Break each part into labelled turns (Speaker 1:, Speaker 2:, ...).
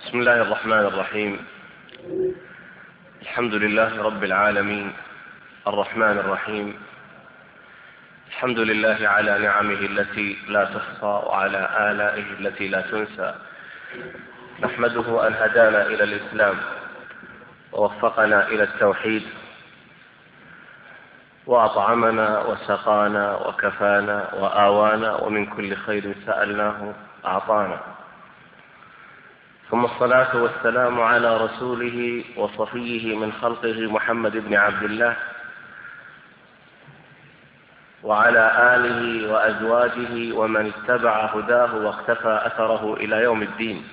Speaker 1: بسم الله الرحمن الرحيم. الحمد لله رب العالمين الرحمن الرحيم. الحمد لله على نعمه التي لا تحصى وعلى آلائه التي لا تنسى. نحمده أن هدانا إلى الإسلام ووفقنا إلى التوحيد وأطعمنا وسقانا وكفانا وآوانا ومن كل خير سألناه أعطانا. ثم الصلاة والسلام على رسوله وصفيه من خلقه محمد بن عبد الله وعلى آله وأزواجه ومن اتبع هداه واقتفى أثره إلى يوم الدين.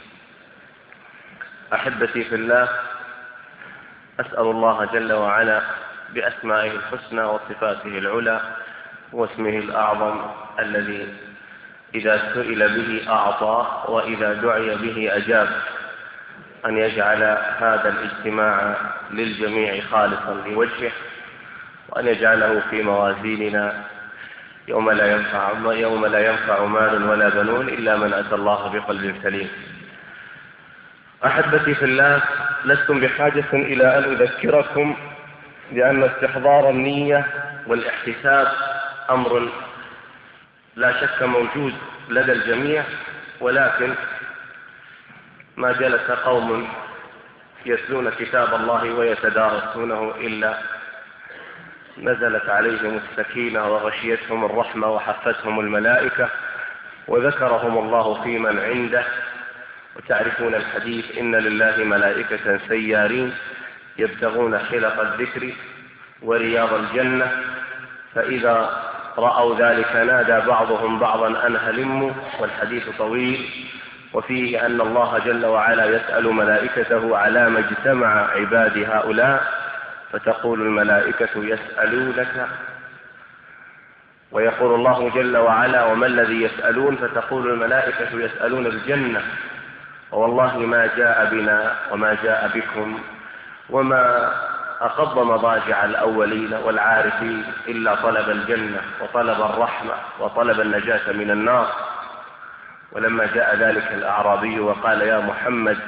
Speaker 1: أحبتي في الله، أسأل الله جل وعلا بأسمائه الحسنى وصفاته العلى واسمه الأعظم الذي إذا سئل به أعطاه وإذا دعي به أجاب، أن يجعل هذا الاجتماع للجميع خالصا لوجهه، وأن يجعله في موازيننا يوم لا ينفع مال ولا بنون إلا من أتى الله بقلب سليم. أحبتي في الله، لستم بحاجة إلى أن أذكركم بأن استحضار النية والاحتساب أمر لا شك موجود لدى الجميع، ولكن ما جلس قوم يتلون كتاب الله ويتدارسونه إلا نزلت عليهم السكينة وغشيتهم الرحمة وحفتهم الملائكة وذكرهم الله في من عنده. وتعرفون الحديث: إن لله ملائكة سيارين يبتغون حلق الذكر ورياض الجنة، فإذا رأوا ذلك نادى بعضهم بعضا أن هلموا. والحديث طويل، وفيه أن الله جل وعلا يسأل ملائكته على ما اجتمع عبادي هؤلاء، فتقول الملائكة يسألونك، ويقول الله جل وعلا: وما الذي يسألون؟ فتقول الملائكة يسألون الجنة، والله ما جاء بنا وما جاء بكم وما أقض مضاجع الأولين والعارفين إلا طلب الجنة وطلب الرحمة وطلب النجاة من النار. ولما جاء ذلك الأعرابي وقال: يا محمد،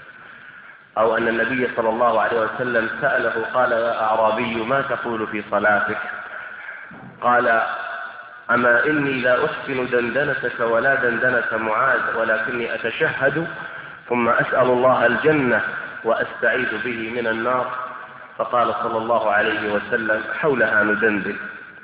Speaker 1: أو أن النبي صلى الله عليه وسلم سأله قال: يا أعرابي، ما تقول في صلاتك؟ قال: أما إني لا أحسن دندنتك ولا دندنة معاذ، ولكني أتشهد ثم أسأل الله الجنة وأستعيذ به من النار. فقال صلى الله عليه وسلم: حولها ندندن،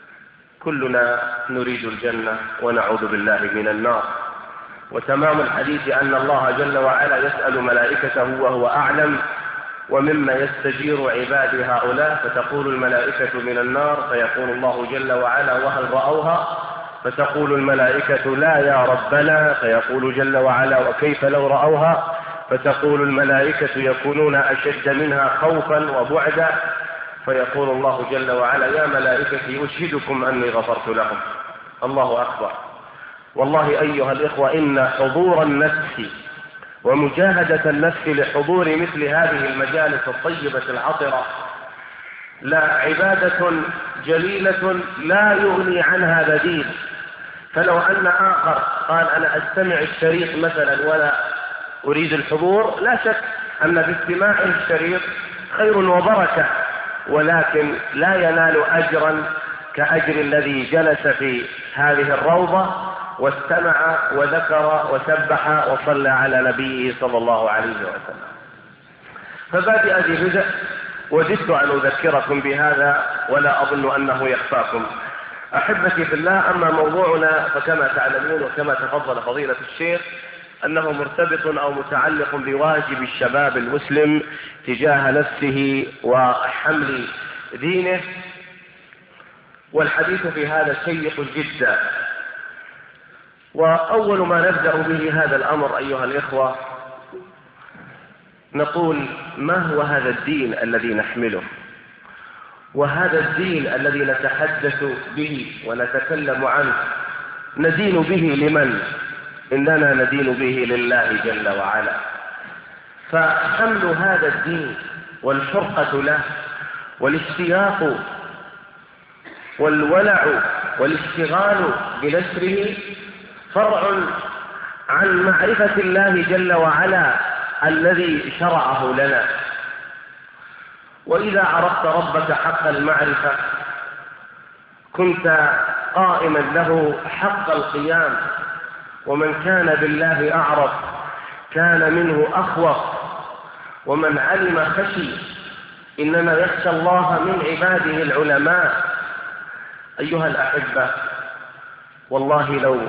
Speaker 1: كلنا نريد الجنة ونعوذ بالله من النار. وتمام الحديث أن الله جل وعلا يسأل ملائكته وهو أعلم، ومما يستجير عبادي هؤلاء، فتقول الملائكة من النار، فيقول الله جل وعلا: وهل رأوها؟ فتقول الملائكة: لا يا ربنا. فيقول جل وعلا: وكيف لو رأوها؟ فتقول الملائكة: يكونون أشد منها خوفا وبعدا. فيقول الله جل وعلا: يا ملائكتي أشهدكم أني غفرت لهم. الله أكبر. والله أيها الإخوة، إن حضور النفس ومجاهدة النفس لحضور مثل هذه المجالس الطيبة العطرة لا عبادة جليلة لا يغني عنها بديل. فلو أن آخر قال: أنا أستمع الشريط مثلا ولا أريد الحضور، لا شك أن في استماع الشريط خير وبركة، ولكن لا ينال أجرا كأجر الذي جلس في هذه الروضة واستمع وذكر وسبح وصلى على نبيه صلى الله عليه وسلم. فبادئ ذي بدء، وددت أن أذكركم بهذا ولا أظن أنه يخفاكم. أحبتي في الله، أما موضوعنا فكما تعلمون وكما تفضل فضيلة الشيخ أنه مرتبط أو متعلق بواجب الشباب المسلم تجاه نفسه وحمل دينه، والحديث في هذا شيق جدا. وأول ما نبدأ به هذا الأمر أيها الإخوة، نقول: ما هو هذا الدين الذي نحمله؟ وهذا الدين الذي نتحدث به ونتكلم عنه ندين به لمن؟ إننا ندين به لله جل وعلا. فحمل هذا الدين والحرقة له والاشتياق والولع والاشتغال بنشره فرع عن معرفة الله جل وعلا الذي شرعه لنا. وإذا عرفت ربك حق المعرفة كنت قائما له حق القيام. ومن كان بالله أعرف كان منه أخوف، ومن علم خشي. إنما يخشى الله من عباده العلماء. أيها الأحبة، والله لو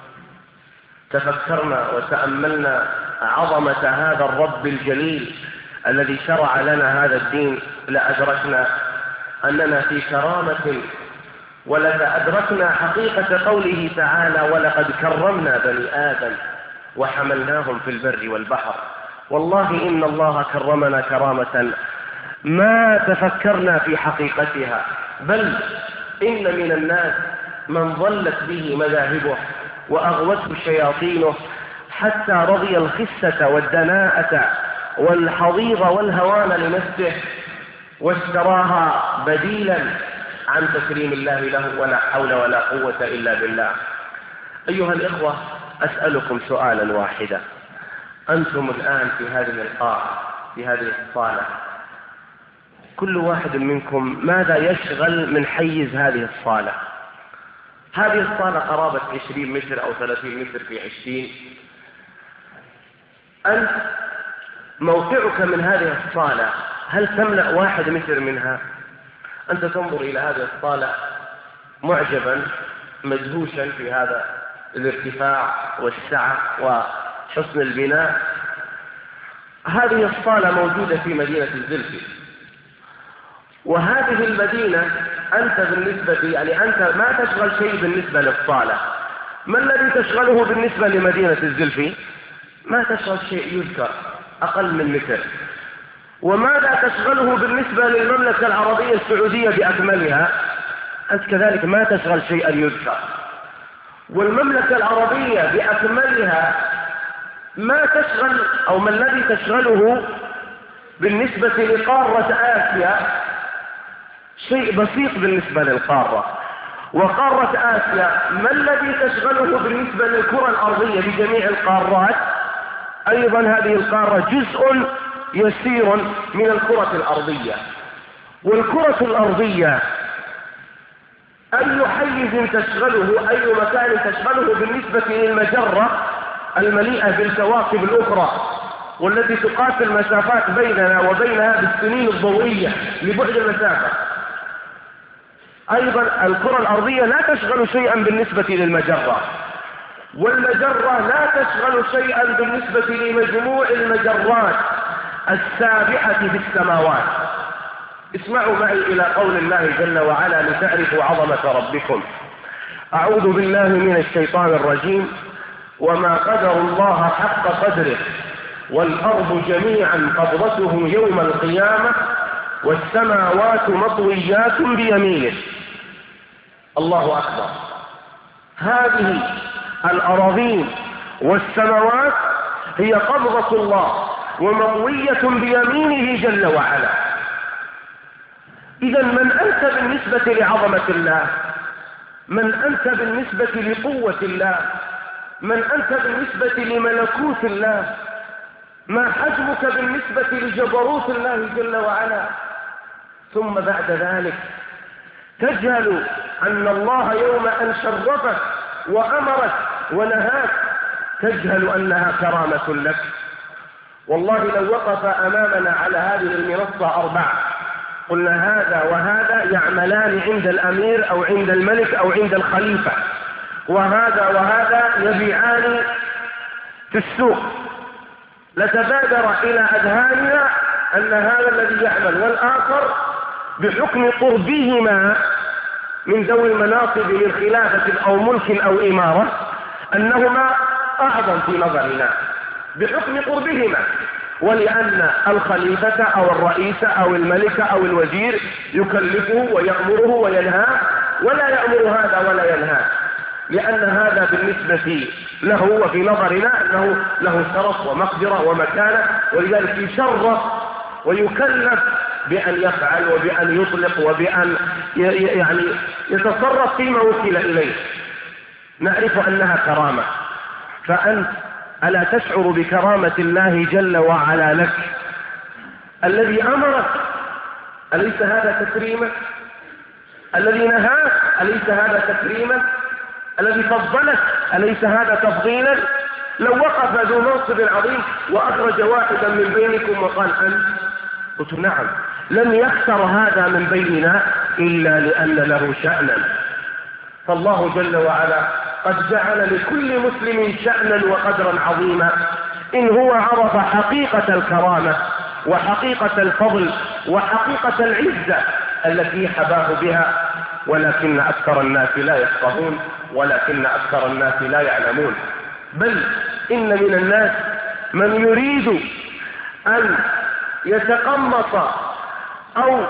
Speaker 1: تفكرنا وتأملنا عظمة هذا الرب الجليل الذي شرع لنا هذا الدين لأدركنا أننا في كرامة، ولأدركنا حقيقة قوله تعالى: ولقد كرمنا بني آدم وحملناهم في البر والبحر. والله إن الله كرمنا كرامة ما تفكرنا في حقيقتها، بل إن من الناس من ضلت به مذاهبه وأغوته شياطينه حتى رضي الخسة والدناءة والحضيض والهوان لنفسه واشتراها بديلا عن تكريم الله له، ولا حول ولا قوة إلا بالله. أيها الإخوة، أسألكم سؤالا واحدا. أنتم الآن في هذه القاعة، في هذه الصالة، كل واحد منكم ماذا يشغل من حيز هذه الصالة؟ هذه الصالة قرابة 20 متر أو 30 متر في 20. أنت موقعك من هذه الصالة هل تملأ 1 متر منها؟ أنت تنظر إلى هذه الصالة معجبا مدهوشا في هذا الارتفاع والسعة وحسن البناء. هذه الصالة موجودة في مدينة الزلفي، وهذه المدينة أنت بالنسبة أنت ما تشغل شيء بالنسبة للصالة. ما الذي تشغله بالنسبة لمدينة الزلفي؟ ما تشغل شيء يذكر أقل من متر. وماذا تشغله بالنسبة للمملكة العربية السعودية بأكملها؟ أنت كذلك ما تشغل شيئا يذكر. والمملكة العربية بأكملها ما تشغل، أو ما الذي تشغله بالنسبة لقارة آسيا؟ شيء بسيط بالنسبة للقارة. وقارة آسيا ما الذي تشغله بالنسبة للكرة الأرضية بجميع القارات؟ أيضا هذه القارة جزء يسير من الكرة الأرضية. والكرة الأرضية أي حيز تشغله، أي مكان تشغله بالنسبة للمجرة المليئة بالكواكب الأخرى والتي تقاس المسافات بيننا وبينها بالسنين الضوئية لبعد المسافة؟ أيضا الكرة الأرضية لا تشغل شيئا بالنسبة للمجرة، والمجرة لا تشغل شيئا بالنسبة لمجموع المجرات السابحة في السماوات. اسمعوا معي إلى قول الله جل وعلا لتعرفوا عظمة ربكم. أعوذ بالله من الشيطان الرجيم: وما قدر الله حق قدره والأرض جميعا قبضته يوم القيامة والسماوات مطويات بيمينه. الله أكبر. هذه الأراضين والسماوات هي قبضة الله ومطوية بيمينه جل وعلا. إذا من أنت بالنسبة لعظمة الله؟ من أنت بالنسبة لقوة الله؟ من أنت بالنسبة لملكوت الله؟ ما حجمك بالنسبة لجبروت الله جل وعلا؟ ثم بعد ذلك تجهل أن الله يوم أن شرفك وأمرك ونهاك تجهل أنها كرامة لك. والله لو وقف أمامنا على هذه المنصة 4 قلنا هذا وهذا يعملان عند الأمير أو عند الملك أو عند الخليفة، وهذا وهذا يبيعان في السوق، لتبادر إلى أذهاننا أن هذا الذي يعمل والآخر بحكم قربهما من ذوي المناصب من خلافة أو ملك أو إمارة أنهما أعظم في نظرنا بحكم قربهما، ولأن الخليفة أو الرئيس أو الملك أو الوزير يكلفه ويأمره وينهاه، ولا يأمر هذا ولا ينهاه، لأن هذا بالنسبة له وفي نظرنا أنه له شرف ومقدرة ومكانة، ولذلك يشرف ويكلف بأن يفعل وبأن يطلق وبأن يعني يتصرف فيما وكل إليه. نعرف أنها كرامة. فأنت ألا تشعر بكرامة الله جل وعلا لك؟ الذي أمرك أليس هذا تكريما؟ الذي نهاك أليس هذا تكريما؟ الذي فضلك أليس هذا تفضيلا؟ لو وقف ذو منصب عظيم وأخرج واحدا من بينكم وقال أنت، قلت نعم، لم يختر هذا من بيننا إلا لأن له شأنا. فالله جل وعلا قد جعل لكل مسلم شأنا وقدرا عظيما إن هو عرف حقيقة الكرامة وحقيقة الفضل وحقيقة العزة التي حباه بها، ولكن أكثر الناس لا يفقهون، ولكن أكثر الناس لا يعلمون. بل إن من الناس من يريد أن يتقمص أو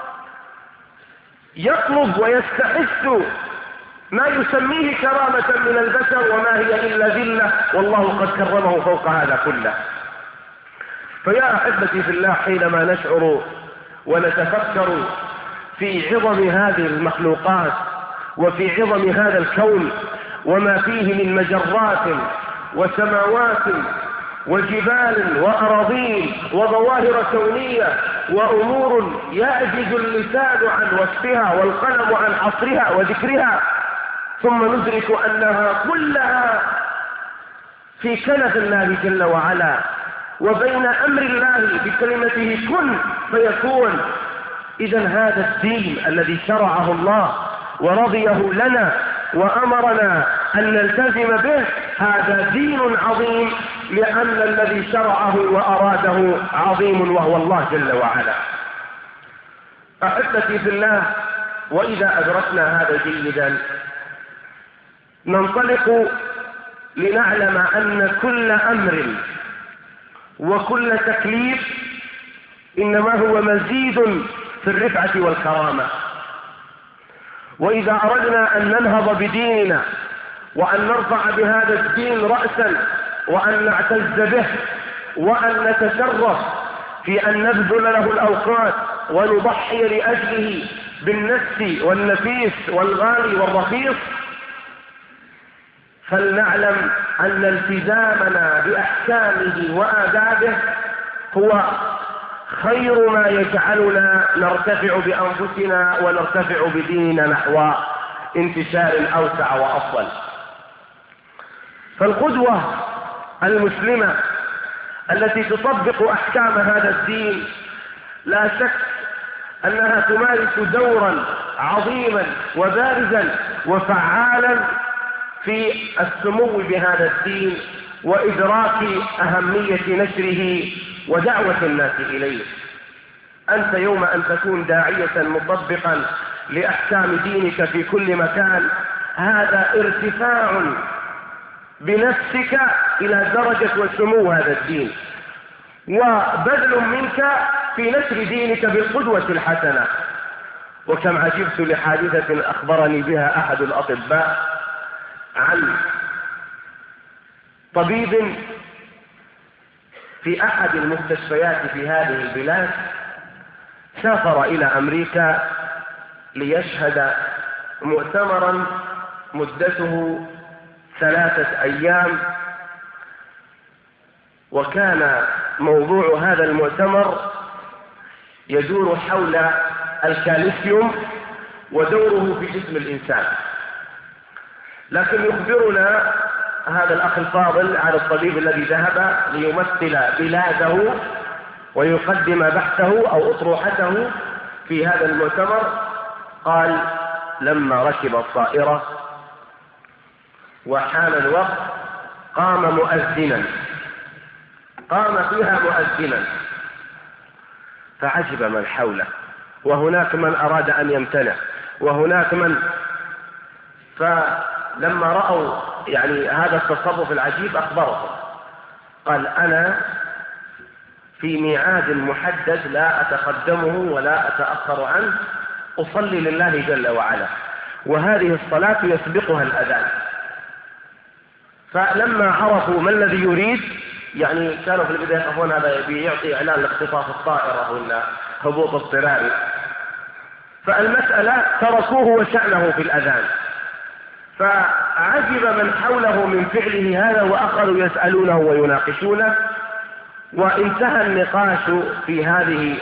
Speaker 1: يطلب ويستحث ما يسميه كرامة من البشر، وما هي إلا ذلة، والله قد كرمه فوق هذا كله. فيا أحبتي في الله، حينما نشعر ونتفكر في عظم هذه المخلوقات وفي عظم هذا الكون وما فيه من مجرات وسماوات وجبال وأراضين وظواهر كونية وأمور يعجز اللسان عن وصفها والقلم عن حصرها وذكرها، ثم ندرك أنها كلها في كنف الله جل وعلا وبين أمر الله بكلمته كن فيكون. إذا هذا الدين الذي شرعه الله ورضيه لنا وأمرنا أن نلتزم به، هذا دين عظيم، لأن الذي شرعه وأراده عظيم وهو الله جل وعلا. أحبتي في الله، وإذا أدركنا هذا جيدا ننطلق لنعلم أن كل أمر وكل تكليف إنما هو مزيد في الرفعة والكرامة. وإذا أردنا أن ننهض بديننا وأن نرفع بهذا الدين رأسا وأن نعتز به وأن نتشرف في أن نبذل له الأوقات ونضحي لأجله بالنفس والنفيس والغالي والرخيص، فلنعلم أن التزامنا بأحكامه وآدابه هو خير ما يجعلنا نرتفع بأنفسنا ونرتفع بديننا نحو انتشار أوسع وأفضل. فالقدوة المسلمة التي تطبق أحكام هذا الدين لا شك أنها تمارس دورا عظيما وبارزا وفعالا في السمو بهذا الدين وإدراك أهمية نشره ودعوة الناس إليه. أنت يوم أن تكون داعية مطبقا لأحكام دينك في كل مكان، هذا ارتفاع بنفسك إلى درجة وسمو هذا الدين، وبذل منك في نشر دينك بالقدوة الحسنة. وكم عجبت لحادثة أخبرني بها أحد الأطباء عن طبيب في أحد المستشفيات في هذه البلاد سافر إلى أمريكا ليشهد مؤتمرا مدته 3 أيام، وكان موضوع هذا المؤتمر يدور حول الكالسيوم ودوره في جسم الإنسان. لكن يخبرنا هذا الأخ الفاضل عن الطبيب الذي ذهب ليمثل بلاده ويقدم بحثه أو أطروحته في هذا المؤتمر. قال: لما ركب الطائرة وحان الوقت قام مؤذنا، قام فيها مؤذنا، فعجب من حوله، وهناك من أراد أن يمتنع، وهناك من، فلما رأوا يعني هذا التصرف العجيب أخبرهم. قال: أنا في ميعاد محدد لا أتقدمه ولا أتأخر عنه، أصلي لله جل وعلا، وهذه الصلاة يسبقها الأذان. فلما عرفوا ما الذي يريد، يعني كانوا في البداية يخافون هذا يعطي إعلان لاختطاف الطائرة ولا هبوط اضطراري، فالمسألة تركوه وشأنه في الأذان. فعجب من حوله من فعله هذا وأخذوا يسألونه ويناقشونه، وانتهى النقاش في هذه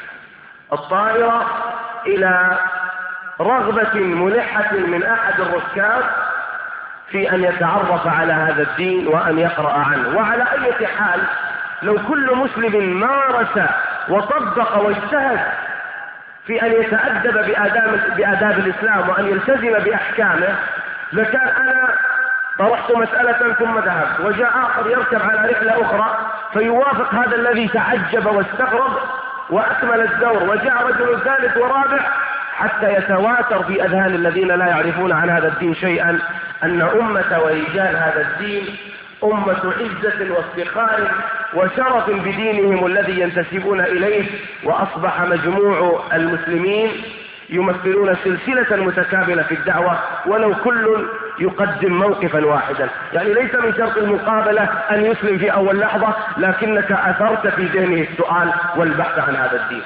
Speaker 1: الطائرة إلى رغبة ملحة من أحد الركاب في أن يتعرف على هذا الدين وأن يقرأ عنه. وعلى أي حال لو كل مسلم مارس وطبق واجتهد في أن يتأدب بآداب الإسلام وأن يلتزم بأحكامه، لكان أنا طرحت مسألة ثم ذهبت وجاء آخر يركب على رحلة أخرى فيوافق هذا الذي تعجب واستغرب وأكمل الدور، وجاء رجل ثالث ورابع حتى يتواتر في أذهان الذين لا يعرفون عن هذا الدين شيئا أن أمة ورجال هذا الدين أمة عزة وافتخار وشرف بدينهم الذي ينتسبون إليه، وأصبح مجموع المسلمين يمثلون سلسلة متكاملة في الدعوة ولو كل يقدم موقفا واحدا. يعني ليس من شرط المقابلة أن يسلم في أول لحظة، لكنك أثرت في ذهنه السؤال والبحث عن هذا الدين.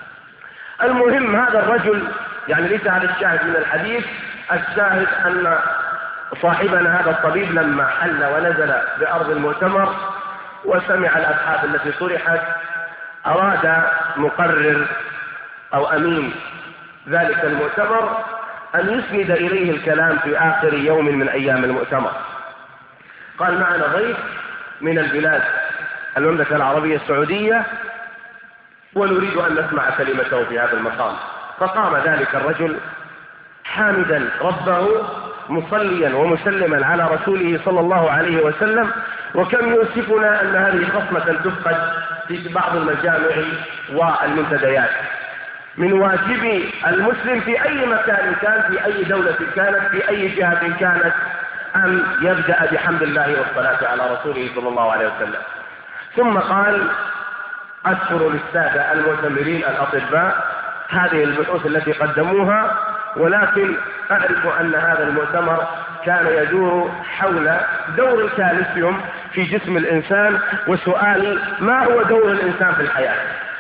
Speaker 1: المهم هذا الرجل، يعني ليس هذا الشاهد من الحديث، الشاهد أن صاحبنا هذا الطبيب لما حل ونزل بأرض المؤتمر وسمع الأبحاث التي طرحت أراد مقرر أو أمين ذلك المؤتمر أن يسند إليه الكلام في آخر يوم من أيام المؤتمر. قال معنا ضيف من البلاد المملكة العربية السعودية ونريد أن نسمع كلمته في هذا المقام. فقام ذلك الرجل حامدا ربه مصليا ومسلما على رسوله صلى الله عليه وسلم. وكم يؤسفنا أن هذه خصلة تفقد في بعض المجامع والمنتديات. من واجب المسلم في أي مكان كان، في أي دولة كانت، في أي جهة كانت، أن يبدأ بحمد الله والصلاة على رسوله صلى الله عليه وسلم. ثم قال: أشكر للسادة المؤتمرين الأطباء هذه البحوث التي قدموها، ولكن أعرف أن هذا المؤتمر كان يدور حول دور الكالسيوم في جسم الإنسان، وسؤالي: ما هو دور الإنسان في الحياة؟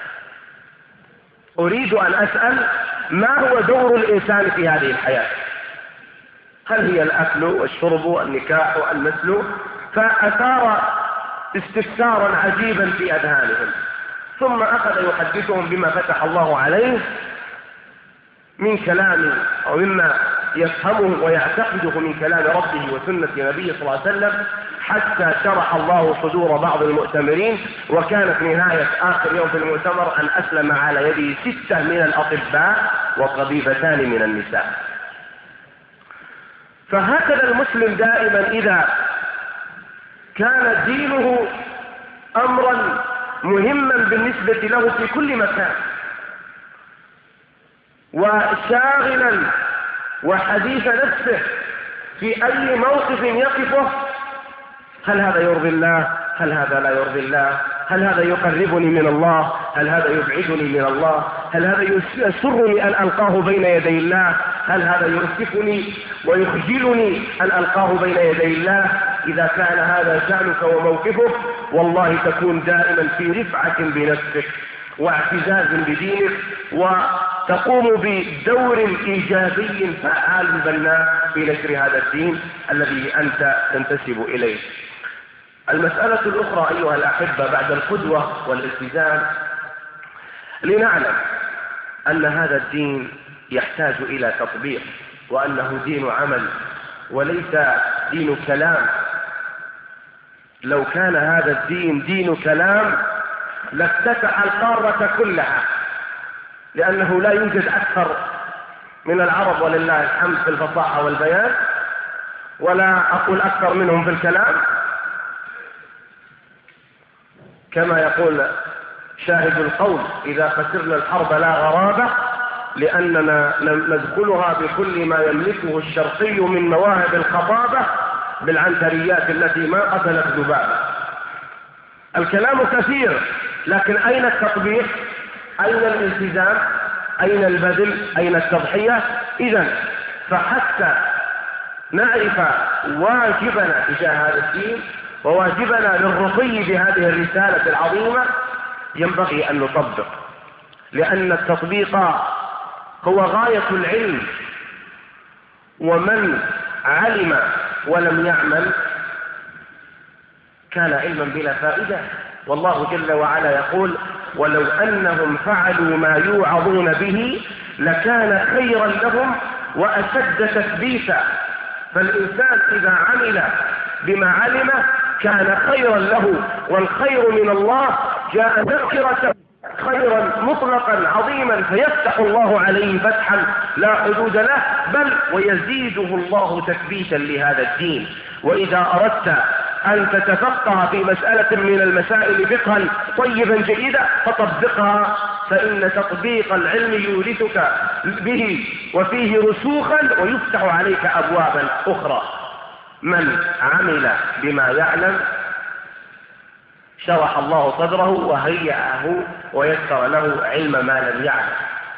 Speaker 1: أريد أن أسأل ما هو دور الإنسان في هذه الحياة؟ هل هي الأكل والشرب والنكاح والنسل؟ فأثار استفسارا عجيبا في أذهانهم. ثم أخذ يحدثهم بما فتح الله عليه من كلام أو مما يفهمه ويعتقده من كلام ربه وسنة نبيه صلى الله عليه وسلم، حتى شرح الله صدور بعض المؤتمرين. وكانت نهاية آخر يوم في المؤتمر أن أسلم على يده 6 من الأطباء وطبيبتان من النساء. فهكذا المسلم دائما إذا كان دينه أمرا مهما بالنسبة له في كل مكان وشاغلا وحديث نفسه في أي موقف يقفه، هل هذا يرضي الله؟ هل هذا لا يرضي الله؟ هل هذا يقربني من الله؟ هل هذا يبعدني من الله؟ هل هذا يسرني أن ألقاه بين يدي الله؟ هل هذا يؤسفني ويخجلني أن ألقاه بين يدي الله؟ إذا كان هذا شأنك وموقفك والله تكون دائما في رفعة بنفسك واعتزاز بدينك، وتقوم بدور إيجابي فعال بناء في نشر هذا الدين الذي أنت تنتسب إليه. المسألة الأخرى أيها الأحبة بعد القدوة والالتزام، لنعلم أن هذا الدين يحتاج إلى تطبيق، وأنه دين عمل وليس دين كلام. لو كان هذا الدين دين كلام لافتتح القارة كلها، لأنه لا يوجد أكثر من العرب ولله الحمد في الفصاحة والبيان، ولا أقول أكثر منهم في الكلام، كما يقول شاهد القول: إذا خسرنا الحرب لا غرابة، لأننا ندخلها بكل ما يملكه الشرقي من مواهب الخطابة بالعنتريات التي ما قتلت ذبابة. الكلام كثير، لكن أين التطبيق؟ أين الالتزام؟ أين البذل؟ أين التضحية؟ إذن فحتى نعرف واجبنا تجاه هذا الدين وواجبنا للرقي بهذه الرسالة العظيمة ينبغي أن نطبق، لأن التطبيق هو غاية العلم. ومن علم ولم يعمل كان علما بلا فائدة. والله جل وعلا يقول: ولو أنهم فعلوا ما يوعظون به لكان خيرا لهم وأشد تثبيتا. فالإنسان إذا عمل بما علمه كان خيرا له، والخير من الله جاء ذكرة خيرا مطلقا عظيما، فيفتح الله عليه فتحا لا حدود له، بل ويزيده الله تثبيتا لهذا الدين. وإذا أردت أن تتفقه في مسألة من المسائل فقها طيبا جيدا فطبقها، فإن تطبيق العلم يورثك به وفيه رسوخا ويفتح عليك أبوابا أخرى. من عمل بما يعلم شرح الله صدره وهيأه ويسر له علم ما لم يعلم.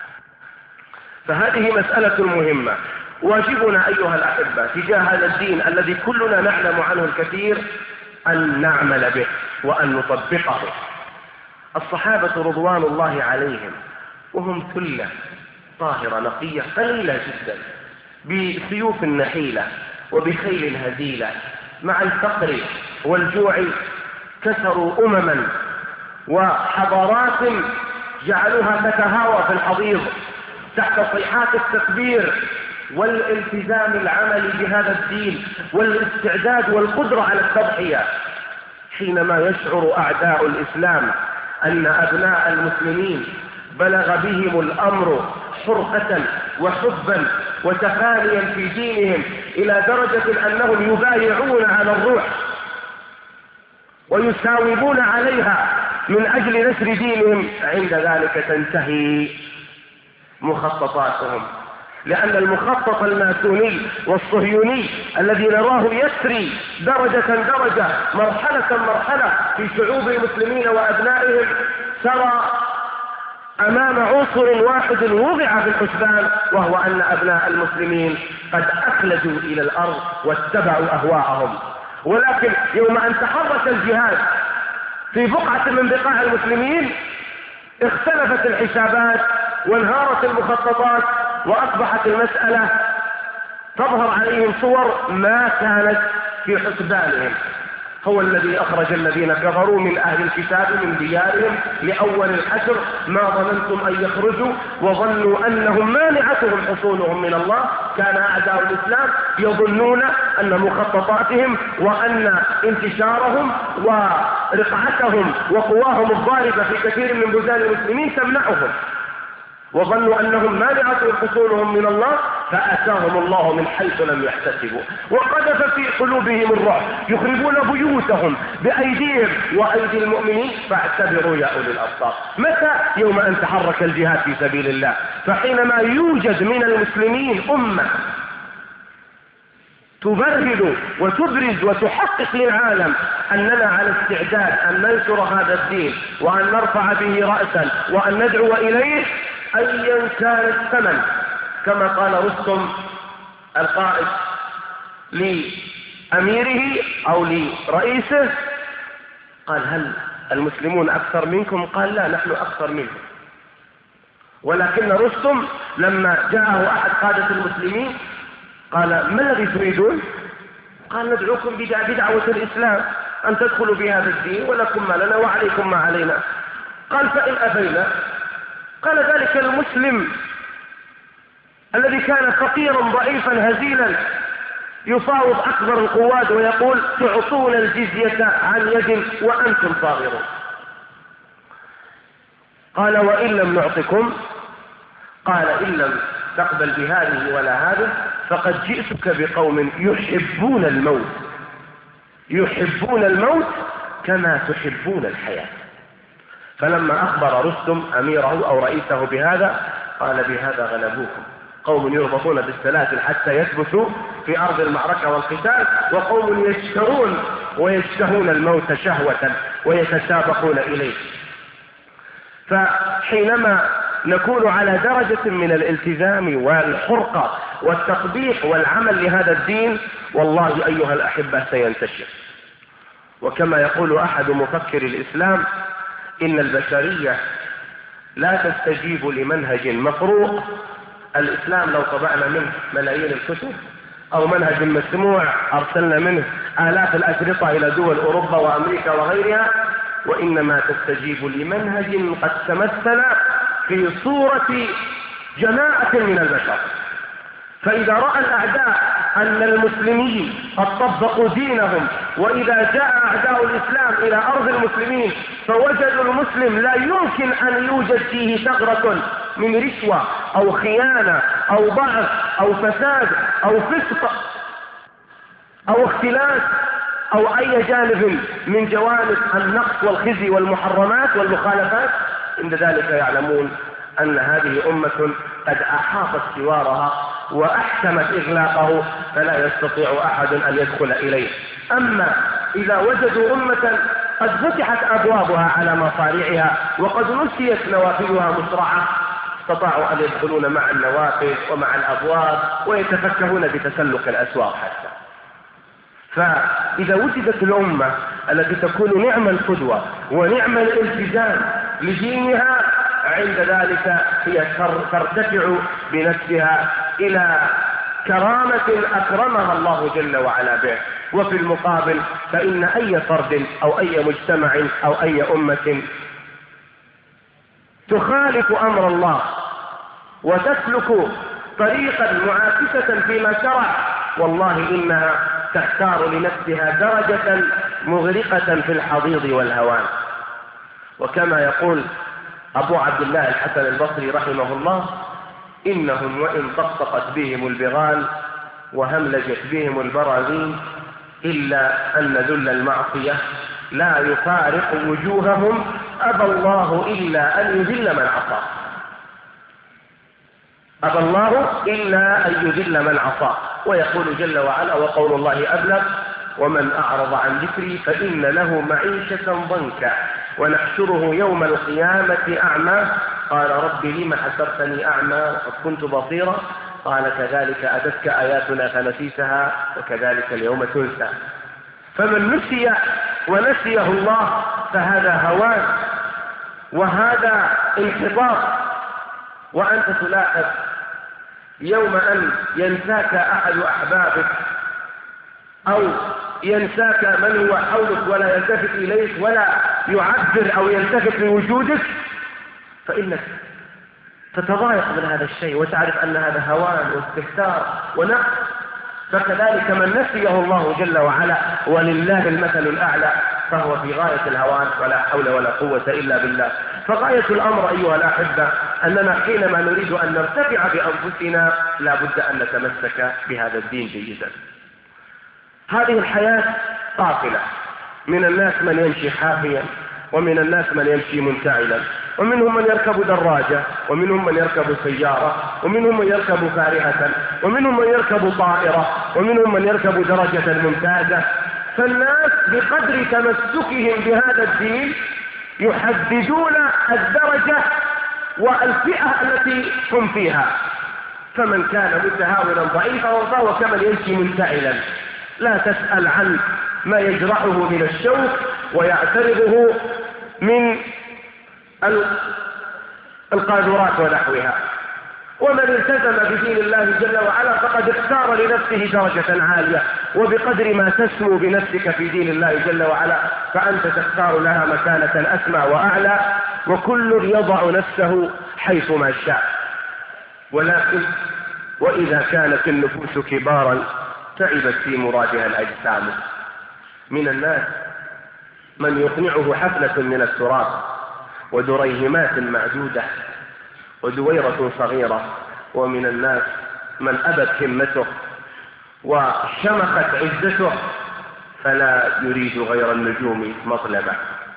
Speaker 1: فهذه مسألة مهمة. واجبنا أيها الأحبة تجاه هذا الدين الذي كلنا نعلم عنه الكثير أن نعمل به وأن نطبقه. الصحابة رضوان الله عليهم وهم ثلة طاهرة نقية قليلة جدا، بسيوف نحيلة وبخيل هزيلة، مع الفقر والجوع كسروا أمما وحضارات جعلوها تتهاوى في الحضيض تحت صيحات التكبير والالتزام العملي بهذا الدين والاستعداد والقدرة على التضحية. حينما يشعر أعداء الإسلام أن أبناء المسلمين بلغ بهم الأمر حرقة وحبا وتفانيا في دينهم إلى درجة أنهم يبايعون على الروح ويساومون عليها من أجل نشر دينهم، عند ذلك تنتهي مخططاتهم. لأن المخطط الماسوني والصهيوني الذي نراه يسري درجة درجة مرحلة في شعوب المسلمين وأبنائهم سرى أمام عنصر واحد وضع في الحسبان، وهو أن أبناء المسلمين قد أخلدوا إلى الأرض واتبعوا أهواءهم. ولكن يوم أن تحرك الجهاد في بقعة من بقاع المسلمين اختلفت الحسابات وانهارت المخططات، وأصبحت المسألة تظهر عليهم صور ما كانت في حسبانهم. هو الذي أخرج الذين كفروا من أهل الكتاب من ديارهم لأول الحشر ما ظننتم أن يخرجوا وظنوا أنهم مانعتهم حصولهم من الله. كان أعداء الإسلام يظنون أن مخططاتهم وأن انتشارهم ورقعتهم وقواهم الضاربة في كثير من بلدان المسلمين تمنعهم، وظنوا أنهم مانعتهم حصولهم من الله، فأتاهم الله من حيث لم يحتسبوا وقذف في قلوبهم الرعب يخربون بيوتهم بأيديهم وأيدي المؤمنين. فاعتبروا يا أولي الأبصار. متى؟ يوم أن تحرك الجهاد في سبيل الله. فحينما يوجد من المسلمين أمة تبرهن وتبرز وتحقق للعالم أننا على استعداد أن ننشر هذا الدين وأن نرفع به رأسا وأن ندعو إليه أيا كان الثمن، كما قال رستم القائد لأميره أو لرئيسه، قال: هل المسلمون أكثر منكم؟ قال: لا، نحن أكثر منكم. ولكن رستم لما جاءه أحد قادة المسلمين قال: ما الذي تريدون؟ قال: ندعوكم بدعوة الإسلام أن تدخلوا بهذا الدين ولكم ما لنا وعليكم ما علينا. قال: فإن أبينا؟ قال: ذلك المسلم الذي كان فقيرا ضعيفا هزيلا يفاوض أكبر القواد ويقول: تعطون الجزية عن يد وأنتم صاغرون. قال: وإن لم نعطكم؟ قال: إن لم تقبل بهذه ولا هذه فقد جئتك بقوم يحبون الموت، يحبون الموت كما تحبون الحياة. فلما أخبر رستم أميره أو رئيسه بهذا قال: بهذا غلبوكم، قوم يربطون بالسلاسل حتى يثبتوا في أرض المعركة والقتال، وقوم يشترون ويشتهون الموت شهوة ويتسابقون إليه. فحينما نكون على درجة من الالتزام والحرقة والتطبيق والعمل لهذا الدين، والله أيها الأحبة سينتشر. وكما يقول أحد مفكر الإسلام: إن البشرية لا تستجيب لمنهج مفروض. الإسلام لو طبعنا منه ملايين الكتب أو منهج مسموع أرسلنا منه آلاف الأشرطة إلى دول أوروبا وأمريكا وغيرها، وإنما تستجيب لمنهج قد تمثل في صورة جماعة من البشر. فإذا رأى الأعداء أن المسلمين قد طبقوا دينهم، وإذا جاء أعداء الإسلام إلى أرض المسلمين فوجدوا المسلم لا يمكن أن يوجد فيه ثغرة من رشوة أو خيانة أو ضعف أو فساد أو فسق أو اختلاس أو أي جانب من جوانب النقص والخزي والمحرمات والمخالفات، عند ذلك يعلمون أن هذه أمة قد أحاطت سوارها وأحكمت إغلاقه، فلا يستطيع أحد أن يدخل إليه. أما إذا وجدوا أمة قد فتحت أبوابها على مصاريعها وقد نسيت نوافذها مسرعة، استطاعوا أن يدخلون مع النوافذ ومع الأبواب ويتفكهون بتسلق الأسواق حتى. فإذا وجدت الأمة التي تكون نعم القدوة ونعم الالتزام لدينها، عند ذلك هي ترتفع بنفسها إلى كرامة أكرمها الله جل وعلا به. وفي المقابل فإن أي فرد أو أي مجتمع أو أي أمة تخالف أمر الله وتسلك طريقا معاكسة فيما شرع، والله إنها تختار لنفسها درجة مغرقة في الحضيض والهوان. وكما يقول أبو عبد الله الحسن البصري رحمه الله: إنهم وإن طقطقت بهم البغال وهملجت بهم البراذين إلا أن ذل المعصية لا يفارق وجوههم، أبى الله إلا أن يذل من عصى. أبى الله إلا أن يذل من عصى. ويقول جل وعلا: وقول الله أبلغ: ومن أعرض عن ذكري فإن له معيشة ضنكا ونحشره يوم القيامة أعمى قال رب لم حشرتني أعمى وقد كنت بصيرا قال كذلك أتتك آياتنا فنسيتها وكذلك اليوم تنسى. فمن نسي ونسيه الله فهذا هوان وهذا انحطاط. وأنت تلاحظ يوم أن ينساك أحد أحبابك أو ينساك من هو حولك ولا يلتفت إليك ولا يعبر أو يلتفت لوجودك، فإنك تتضايق من هذا الشيء وتعرف أن هذا هوان واستهتار ونقص. فكذلك من نسيه الله جل وعلا ولله المثل الأعلى فهو في غاية الهوان ولا حول ولا قوة إلا بالله. فغاية الأمر أيها الأحبة أننا حينما نريد أن نرتفع بأنفسنا لا بد أن نتمسك بهذا الدين جيدا. هذه الحياة قافلة، من الناس من يمشي حافيا ومن الناس من يمشي منتعلا، ومنهم من يركب دراجة ومنهم من يركب سيارة ومنهم من يركب فارهة ومنهم من يركب طائرة ومنهم من يركب درجة ممتازة. فالناس بقدر تمسكهم بهذا الدين يحددون الدرجة والفئة التي هم فيها. فمن كان متهاونا ضعيفا فهو كمن يمشي منتعلا لا تسأل عن ما يجرحه من الشوك ويعترضه من القاذورات ونحوها. ومن التزم بدين الله جل وعلا فقد اختار لنفسه درجة عالية، وبقدر ما تسمو بنفسك في دين الله جل وعلا فأنت تختار لها مكانة أسمى وأعلى، وكل يضع نفسه حيثما شاء. ولكن وإذا كانت النفوس كبارا تعبت في مرادها الأجسام. من الناس من يقنعه حفلة من التراب ودريهمات معدودة ودويرة صغيرة، ومن الناس من أبت همته وشمخت عزته فلا يريد غير النجوم مطلبا،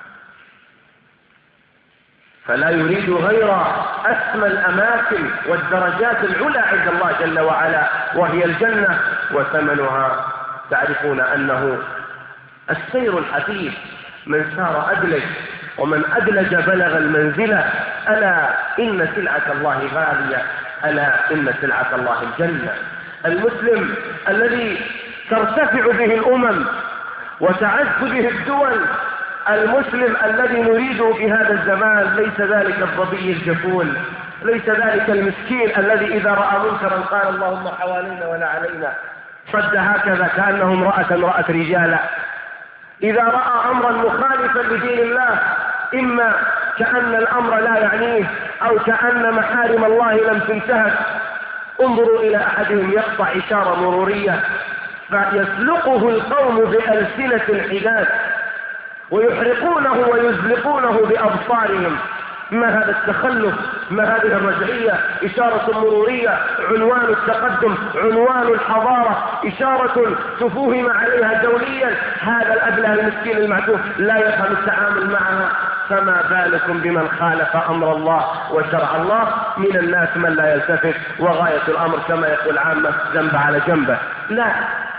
Speaker 1: فلا يريد غير أسمى الأماكن والدرجات العلى عند الله جل وعلا وهي الجنة، وثمنها تعرفون أنه السير الحثيث. من سار أدلج ومن أدلج بلغ المنزلة. ألا إن سلعة الله غالية، ألا إن سلعة الله الجنة. المسلم الذي ترتفع به الأمم وتعز به الدول، المسلم الذي نريده في هذا الزمان ليس ذلك الظبي الجفون، ليس ذلك المسكين الذي إذا رأى منكرا قال اللهم حوالينا ولا علينا، صد هكذا كأنه امرأة رجالا. إذا رأى أمرا مخالفا لدين الله، إما كأن الأمر لا يعنيه أو كأن محارم الله لم تنتهك، انظروا إلى أحدهم يقطع إشارة مرورية فيسلقه القوم بألسنة الحداد ويحرقونه ويزلقونه بأبصارهم. ما هذا التخلف، ما هذه الرجعية؟ إشارة مرورية عنوان التقدم، عنوان الحضارة، إشارة تفوهم عليها دوليا. هذا الأبله المسكين المعتوه لا يفهم التعامل معها، فما بالكم بمن خالف أمر الله وشرع الله؟ من الناس من لا يلتفت، وغاية الأمر كما يقول عامة جنب على جنبه. لا،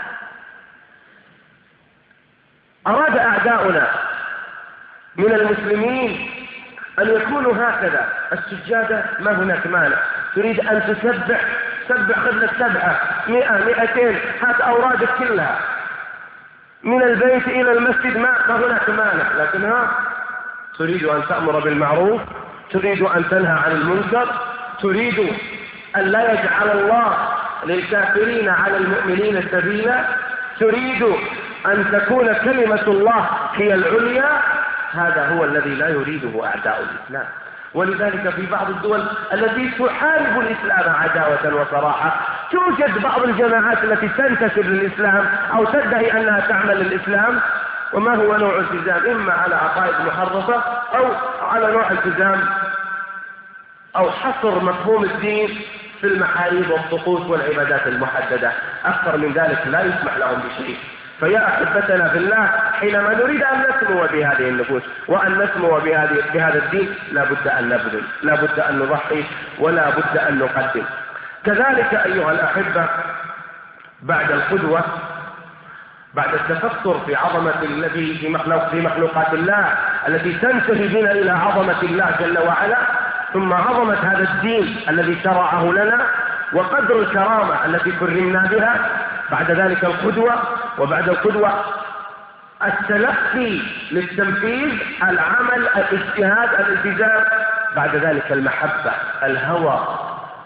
Speaker 1: أراد أعداؤنا من المسلمين أن يكونوا هكذا. السجادة ما هناك مانع، تريد أن تسبح سبح، خذ لك 700 200، هات أورادك كلها من البيت إلى المسجد، ما هناك مانع. لكنها تريد أن تأمر بالمعروف، تريد أن تنهى عن المنكر، تريد أن لا يجعل الله للكافرين على المؤمنين سبيلا، تريد أن تكون كلمة الله هي العليا. هذا هو الذي لا يريده أعداء الإسلام. ولذلك في بعض الدول التي تحارب الإسلام عداوة وصراحة توجد بعض الجماعات التي تنتسب للإسلام أو تدعي أنها تعمل للإسلام، وما هو نوع التزام؟ إما على عقائد محرفة أو على نوع التزام أو حصر مفهوم الدين في المحاريب والطقوس والعبادات المحددة. أكثر من ذلك لا يسمح لهم بشيء. فيا أحبتنا في الله، حينما نريد أن نسمو بهذه النفوس وأن نسمو بهذا الدين، لا بد أن نبذل، لا بد أن نضحي، ولا بد أن نقدم. كذلك أيها الأحبة، بعد القدوة، بعد التفكر في عظمة الذي في مخلوقات الله التي تنتهي بنا إلى عظمة الله جل وعلا، ثم عظمة هذا الدين الذي شرعه لنا وقدر الكرامة التي كرمنا بها، بعد ذلك القدوة، وبعد القدوة التلقي للتنفيذ، العمل، الاجتهاد، الالتزام، بعد ذلك المحبة، الهوى.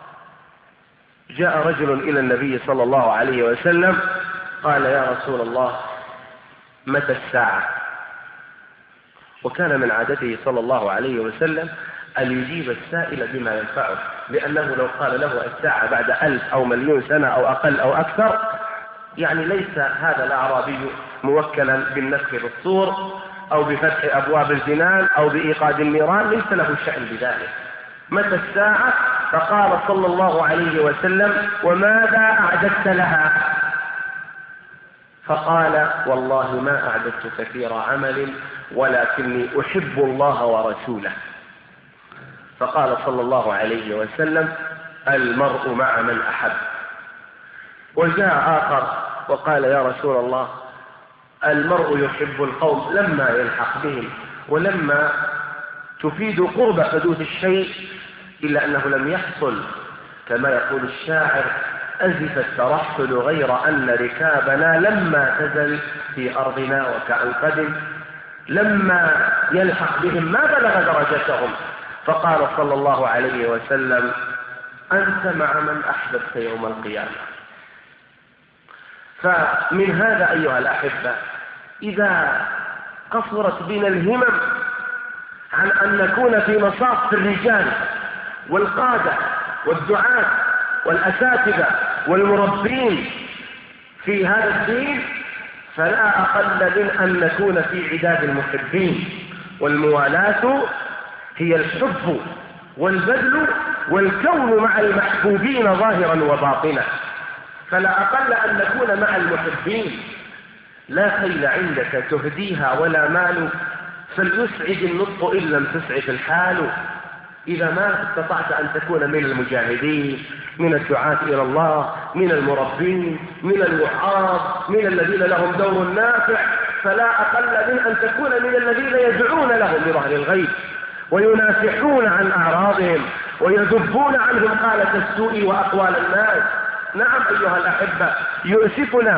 Speaker 1: جاء رجل إلى النبي صلى الله عليه وسلم قال: يا رسول الله، متى الساعة؟ وكان من عادته صلى الله عليه وسلم أن يجيب السائل بما ينفعه، لأنه لو قال له الساعة بعد 1000 أو مليون سنة أو أقل أو أكثر، يعني ليس هذا الأعرابي موكلا بالنفخ بالصور أو بفتح أبواب الجنان أو بإيقاد النيران، ليس له شأن بذلك. متى الساعة؟ فقال صلى الله عليه وسلم: وماذا أعددت لها؟ فقال: والله ما أعددت كثير عمل، ولكني أحب الله ورسوله. فقال صلى الله عليه وسلم: المرء مع من أحب. وجاء آخر وقال: يا رسول الله، المرء يحب القوم لما يلحق بهم ولما تفيد قرب حدوث الشيء، إلا أنه لم يحصل. كما يقول الشاعر: أزف الترحل غير أن ركابنا لما تزل في أرضنا وكأن قدم. لما يلحق بهم ما بلغ درجتهم. فقال صلى الله عليه وسلم: أنت مع من أحببت يوم القيامة. فمن هذا أيها الأحبة، إذا قصرت بنا الهمم عن أن نكون في مصاف الرجال والقادة والدعاة والأساتذة والمربين في هذا الدين، فلا أقل من أن نكون في عداد المحبين. والموالاة هي الحب والبذل والكون مع المحبوبين ظاهرا وباطنا، فلا أقل أن نكون مع المحبين. لا خيل عندك تهديها ولا مال، فليسعد النطق إن لم تسعد الحال. إذا ما استطعت أن تكون من المجاهدين، من الدعاة إلى الله، من المربين، من الوعاظ، من الذين لهم دور نافع، فلا أقل من أن تكون من الذين يدعون لهم بظهر الغيب وينافحون عن أعراضهم ويذبون عنهم قالة السوء وأقوال الناس. نعم أيها الأحبة، يؤسفنا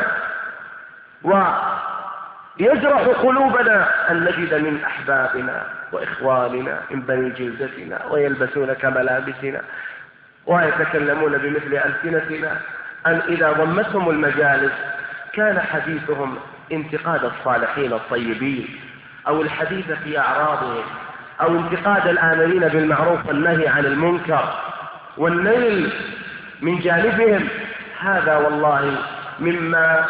Speaker 1: ويجرح قلوبنا أن نجد من أحبابنا وإخواننا من بني جلدتنا ويلبسون كملابسنا ويتكلمون بمثل ألسنتنا أن إذا ضمتهم المجالس كان حديثهم انتقاد الصالحين الطيبين، أو الحديث في أعراضهم، أو انتقاد الآمرين بالمعروف والنهي عن المنكر والنيل من جانبهم. هذا والله مما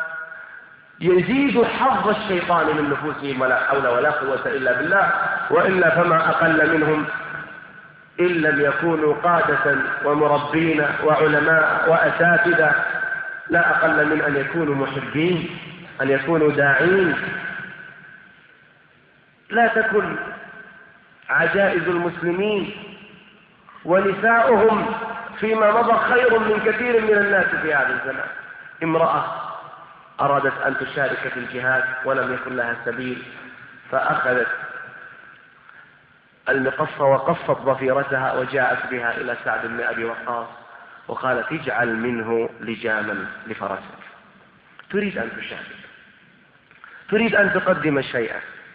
Speaker 1: يزيد حظ الشيطان من نفوسهم، ولا حول ولا قوة إلا بالله. وإلا فما أقل منهم إن لم يكونوا قادة ومربين وعلماء وأساتذة، لا أقل من أن يكونوا محبين، أن يكونوا داعين. لا تكن عجائز المسلمين ونساؤهم فيما مضى خير من كثير من الناس في هذا الزمان. امرأة أرادت أن تشارك في الجهاد ولم يكن لها سبيل، فأخذت المقص وقصت ضفيرتها وجاءت بها إلى سعد بن أبي وقاص وقالت: اجعل منه لجاما لفرسك. تريد أن تشارك، تريد أن تقدم شيئا.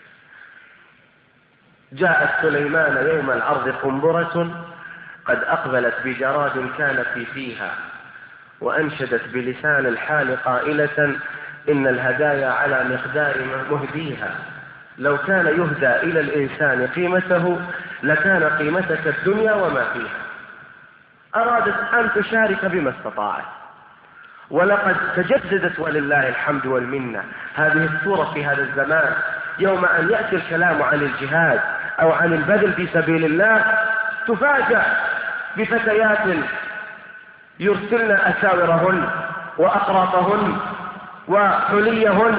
Speaker 1: جاءت سليمان يوم العرض قنبرة قد أقبلت بجراد كان فيها، وأنشدت بلسان الحال قائلة: إن الهدايا على مقدار مهديها، لو كان يهدى إلى الإنسان قيمته لكان قيمتك الدنيا وما فيها. أرادت أن تشارك بما استطاعت، ولقد تجددت ولله الحمد والمنة هذه الصورة في هذا الزمان. يوم أن يأتي الكلام عن الجهاد أو عن البذل في سبيل الله تفاجأ بفتيات يرسلن أساورهن وأقراطهن وحليهن.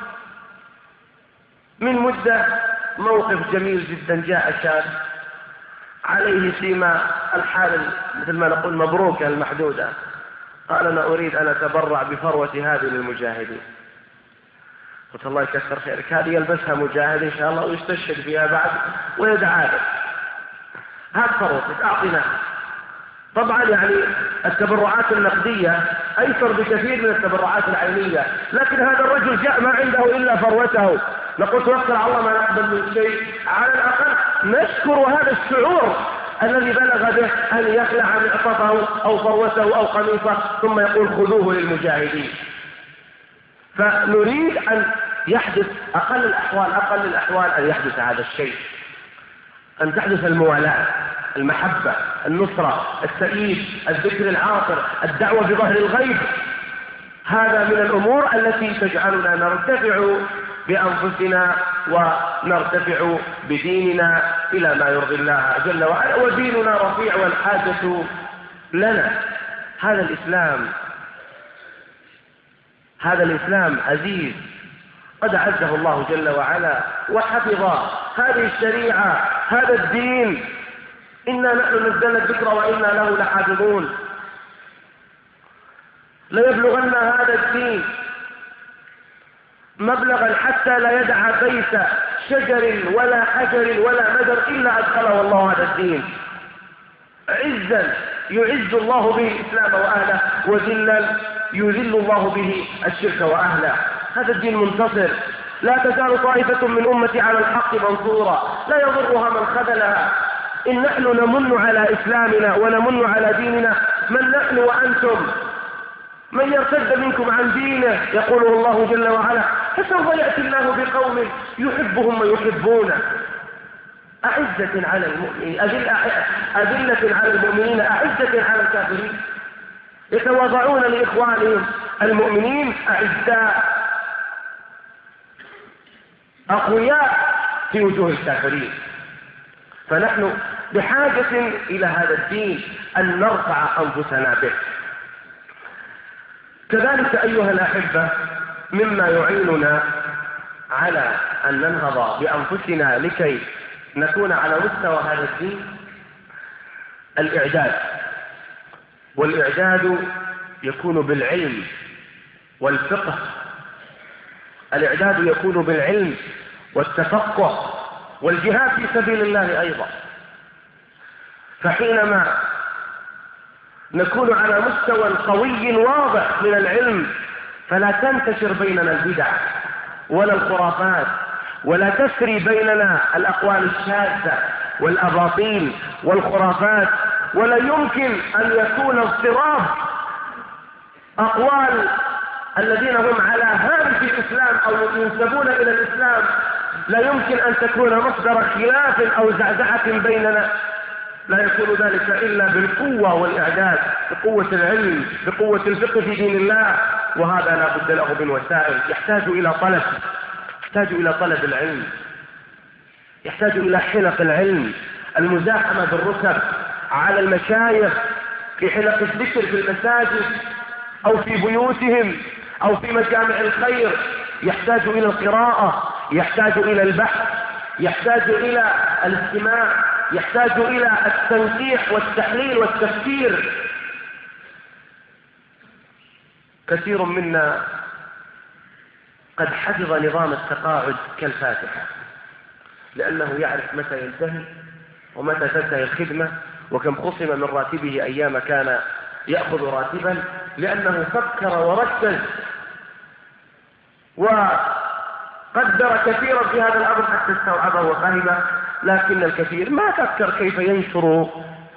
Speaker 1: من مدة موقف جميل جدا، جاء شاب عليه سيما الحال مثل ما نقول مبروكة المحدودة، قال: أنا أريد أن أتبرع بفروة هذه للمجاهدين. قلت: الله يكثر خيرك، هذه يلبسها مجاهد إن شاء الله ويستشهد فيها بعد ويدعى له، هات فروتك أعطنا. طبعا يعني التبرعات النقدية أيسر بكثير من التبرعات العينية، لكن هذا الرجل جاء ما عنده إلا فروته. نقول: توكل على الله، ما نقبل من شيء، على الأقل نشكر هذا الشعور الذي بلغ به أن يخلع معطفه أو فروته أو قميصه ثم يقول: خذوه للمجاهدين. فنريد أن يحدث أقل الأحوال أن يحدث هذا الشيء، أن تحدث الموالاة، المحبة، النصرة، التأييد، الذكر العاطر، الدعوة بظهر الغيب. هذا من الأمور التي تجعلنا نرتفع بأنفسنا ونرتفع بديننا إلى ما يرضي الله جل وعلا، وديننا رفيع والحاجة لنا. هذا الإسلام عزيز، قد أعزه الله جل وعلا وحفظ هذه الشريعة، هذا الدين. إنا نحن نزلنا الذكر وإنا له لحافظون. ليبلغن هذا الدين مبلغا حتى لا يدع بيت شجر ولا حجر ولا مدر إلا أدخله الله هذا الدين. عزا يعز الله به الإسلام وأهله، وذلا يذل الله به الشرك وأهله. هذا الدين منتصر، لا تزال طائفة من أمتي على الحق منصورة، لا يضرها من خذلها. إن نحن نمن على إسلامنا ونمن على ديننا. من نحن وأنتم؟ من يرتد منكم عن دينه يقوله الله جل وعلا: فسوف يأتي الله بقوم يحبهم ويحبونه، أعزة على المؤمنين أذلة على المؤمنين أعزة على الكافرين، يتواضعون لإخوانهم المؤمنين أعزاء أقوياء في وجوه الكافرين. فنحن بحاجة إلى هذا الدين، أن نرفع أنفسنا به. كذلك أيها الأحبة، مما يعيننا على أن ننهض بأنفسنا لكي نكون على مستوى هذا الدين الإعداد. والإعداد يكون بالعلم والفقه. الإعداد يكون بالعلم والتفقه والجهاد في سبيل الله أيضا. فحينما نكون على مستوى قوي واضح من العلم فلا تنتشر بيننا البدع ولا الخرافات، ولا تسري بيننا الأقوال الشاذة والأباطيل والخرافات، ولا يمكن أن يكون اضطراب أقوال الذين هم على هامش الإسلام أو ينسبون إلى الإسلام لا يمكن أن تكون مصدر خلاف أو زعزعة بيننا، لا يكون ذلك إلا بالقوة والإعداد، بقوة العلم، بقوة الفقه في دين الله. وهذا لا بد له من وسائل، يحتاج إلى طلب العلم، يحتاج إلى حلق العلم، المزاحمة بالركب على المشايخ في حلق الذكر في المساجد أو في بيوتهم أو في مجامع الخير، يحتاج إلى القراءة، يحتاج إلى البحث، يحتاج إلى الاستماع، يحتاج إلى التنقيح والتحليل والتفكير. كثير منا قد حفظ نظام التقاعد كالفاتحة، لأنه يعرف متى ينتهي ومتى تنتهي الخدمة، وكم خصم من راتبه أيام كان يأخذ راتبا، لأنه فكر وركز وقدر كثيرا في هذا الأمر حتى استوعبه وفهمه. لكن الكثير ما فكر كيف ينشر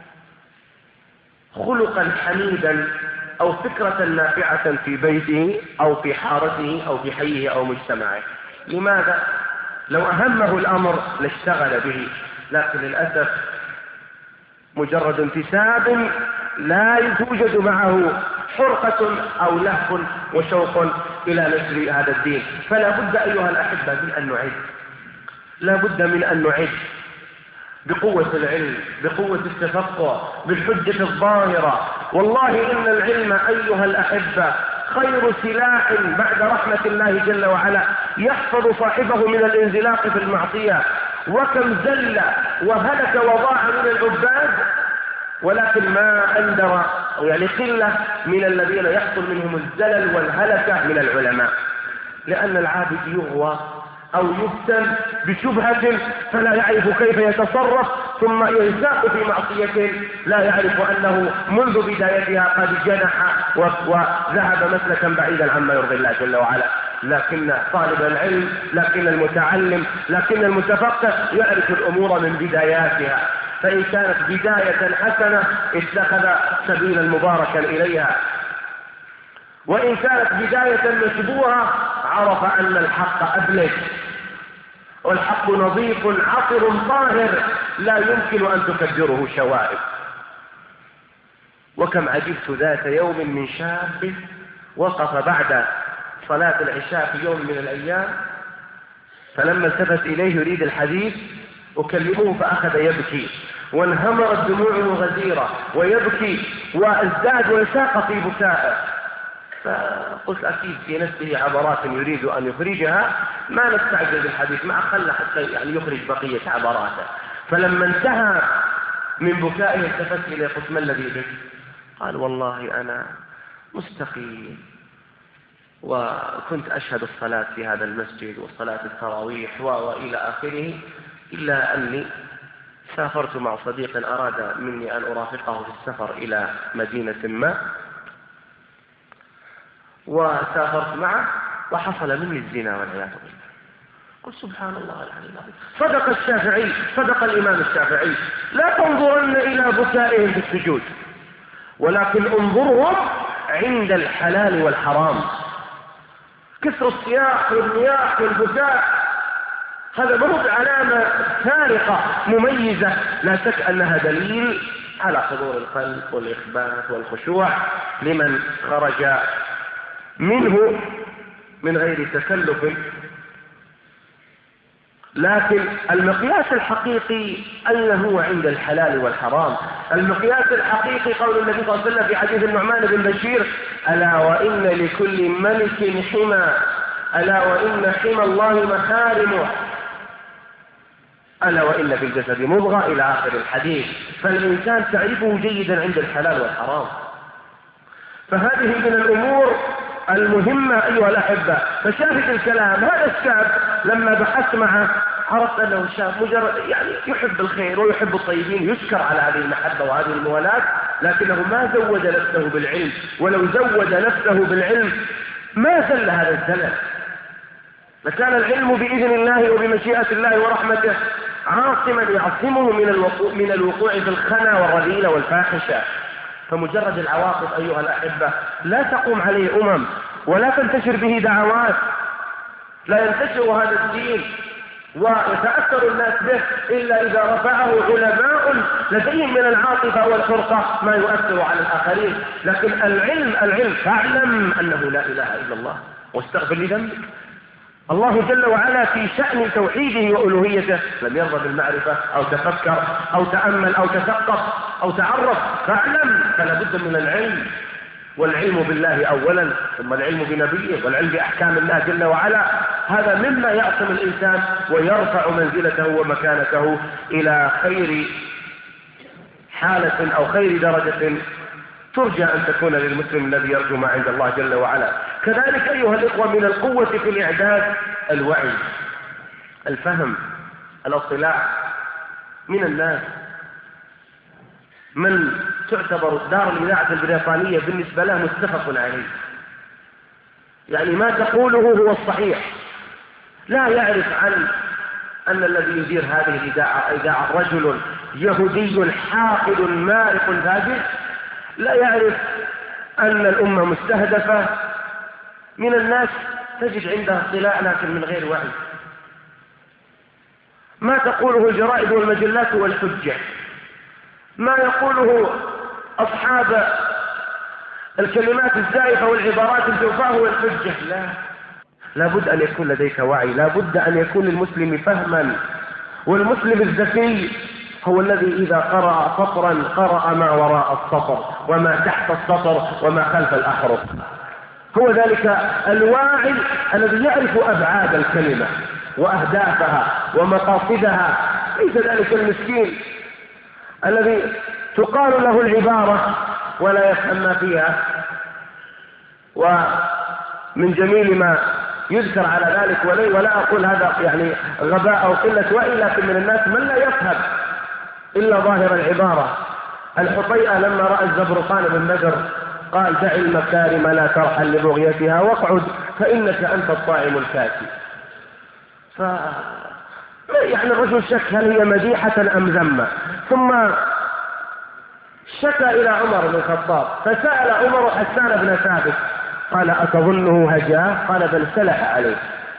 Speaker 1: خلقا حميدا أو فكرة نافعة في بيته أو في حارته أو في حيه أو مجتمعه. لماذا؟ لو أهمه الأمر لاشتغل به، لكن للأسف مجرد انتساب لا توجد معه حرقة أو لهف وشوق إلى نشر هذا الدين. فلا بد أيها الأحبة من أن نعد، لا بد من أن نعد بقوة العلم، بقوة التفقه، بالحجة الظاهرة. والله إن العلم أيها الأحبة خير سلاح بعد رحمة الله جل وعلا يحفظ صاحبه من الانزلاق في المعصية. وكم زل وهلك وضاع من العباد، ولكن ما أندر أو يعني قلة من الذين يحصل منهم الزلل والهلكة من العلماء، لأن العابد يغوى أو يفتن بشبهة فلا يعرف كيف يتصرف، ثم ينساق في معصية لا يعرف أنه منذ بدايتها قد جنح وذهب مسلكا بعيدا عما يرضي الله جل وعلا. لكن طالب العلم، لكن المتعلم، لكن المتفقه يعرف الأمور من بداياتها، فإن كانت بداية حسنة اتخذ سبيلا مباركا إليها، وإن كانت بداية مشبوهة عرف أن الحق أبلج والحق نظيف عطر طاهر لا يمكن أن تكدره شوائب. وكم عجبت ذات يوم من شاب وقف بعد صلاة العشاء في يوم من الأيام، فلما التفت إليه يريد الحديث أكلمه فأخذ يبكي وانهمرت دموعه غزيرة ويبكي وازداد وانساق في بكائه. فقلت أكيد في نفسه عبرات يريد أن يخرجها، ما نستعجل بالحديث، ما خلى حتى يعني يخرج بقية عبراته. فلما انتهى من بكائه التفت إليه قلت ما الذي بك؟ قال والله أنا مستقيم وكنت أشهد الصلاة في هذا المسجد وصلاة التراويح وإلى آخره، إلا أني سافرت مع صديق أراد مني أن أرافقه في السفر إلى مدينة ما، وسافرت معه وحصل مني الزنا والعياذ بالله. قل سبحان الله العلي العظيم. صدق الشافعي، صدق الإمام الشافعي: لا تنظرن إلى بكائهم في السجود، ولكن انظرهم عند الحلال والحرام. كثر الصياح والنياح والبكاء هذا برضو علامة فارقة مميزة، لا شك أنها دليل على حضور القلب والإخبات والخشوع لمن خرج منه من غير تكلف. لكن المقياس الحقيقي أين هو عند الحلال والحرام. المقياس الحقيقي قول النبي صلى الله عليه وسلم في حديث النعمان بن بشير: ألا وإن لكل ملك حمى، ألا وإن حمى الله محارمه، ألا وإن في الجسد مضغة، إلى آخر الحديث. فالإنسان تعرفه جيدا عند الحلال والحرام. فهذه من الأمور المهمة أيها الأحبة. فشاهد الكلام هذا الشاب لما بحثت معه عرفت أنه شاب مجرد يعني يحب الخير ويحب الطيبين، يشكر على هذه المحبة وهذه الموالاة، لكنه ما زود نفسه بالعلم. ولو زود نفسه بالعلم ما زل هذا الزلل، لكان العلم بإذن الله وبمشيئة الله ورحمته عاصما يعصمه من الوقوع في الخنا والرذيلة والفاحشة. فمجرد العواطف أيها الأحبة لا تقوم عليه ولا تنتشر به دعوات، لا ينتشر هذا الدين ويتأثر الناس به إلا إذا رفعه علماء لديهم من العاطفة والحرقة ما يؤثر على الآخرين. لكن العلم فاعلم أنه لا إله إلا الله واستغفر لذنبك. الله جل وعلا في شأن توحيده وألوهيته لم يرضى بالمعرفة أو تفكر أو تأمل أو تثقف أو تعرف، فاعلم فلا بد من العلم، والعلم بالله أولا ثم العلم بنبيه والعلم بأحكام الله جل وعلا. هذا مما يعصم الإنسان ويرفع منزلته ومكانته إلى خير حالة أو خير درجة ترجى أن تكون للمسلم الذي يرجو ما عند الله جل وعلا. كذلك أيها الإخوة من القوة في الإعداد الوعي، الفهم، الاطلاع. من الناس من تعتبر دار الإذاعة البريطانية بالنسبة له متفق عليه، يعني ما تقوله هو الصحيح، لا يعرف عن أن الذي يدير هذه الإذاعة رجل يهودي حاقد مارق فاجر، لا يعرف أن الأمة مستهدفة. من الناس تجد عنده اطلاع لكن من غير وعي. ما تقوله الجرائد والمجلات هو الحجة، ما يقوله أصحاب الكلمات الزائفة والعبارات الجوفاء هو الحجة. لا بد أن يكون لديك وعي، لا بد أن يكون للمسلم فهما. والمسلم الذكي هو الذي إذا قرأ سطرا قرأ ما وراء السطر وما تحت السطر وما خلف الأحرف. هو ذلك الواعي الذي يعرف أبعاد الكلمة وأهدافها ومقاصدها، ليس ذلك المسكين الذي تقال له العبارة ولا يفهم ما فيها. ومن جميل ما يذكر على ذلك، ولا أقول هذا يعني غباء أو قلة وعي، لكن من الناس من لا يفهم إلا ظاهر العبارة. الحطيئة لما رأى الزبرقان بن بدر قال دع المكارم لا ترحل لبغيتها واقعد فإنك أنت الطاعم الكافي. يعني الرجل شك هل هي مديحة أم ذمة، ثم شكى إلى عمر بن الخطاب فسأل عمر حسان بن ثابت قال أتظنه هجاه؟ قال بل سلح عليه.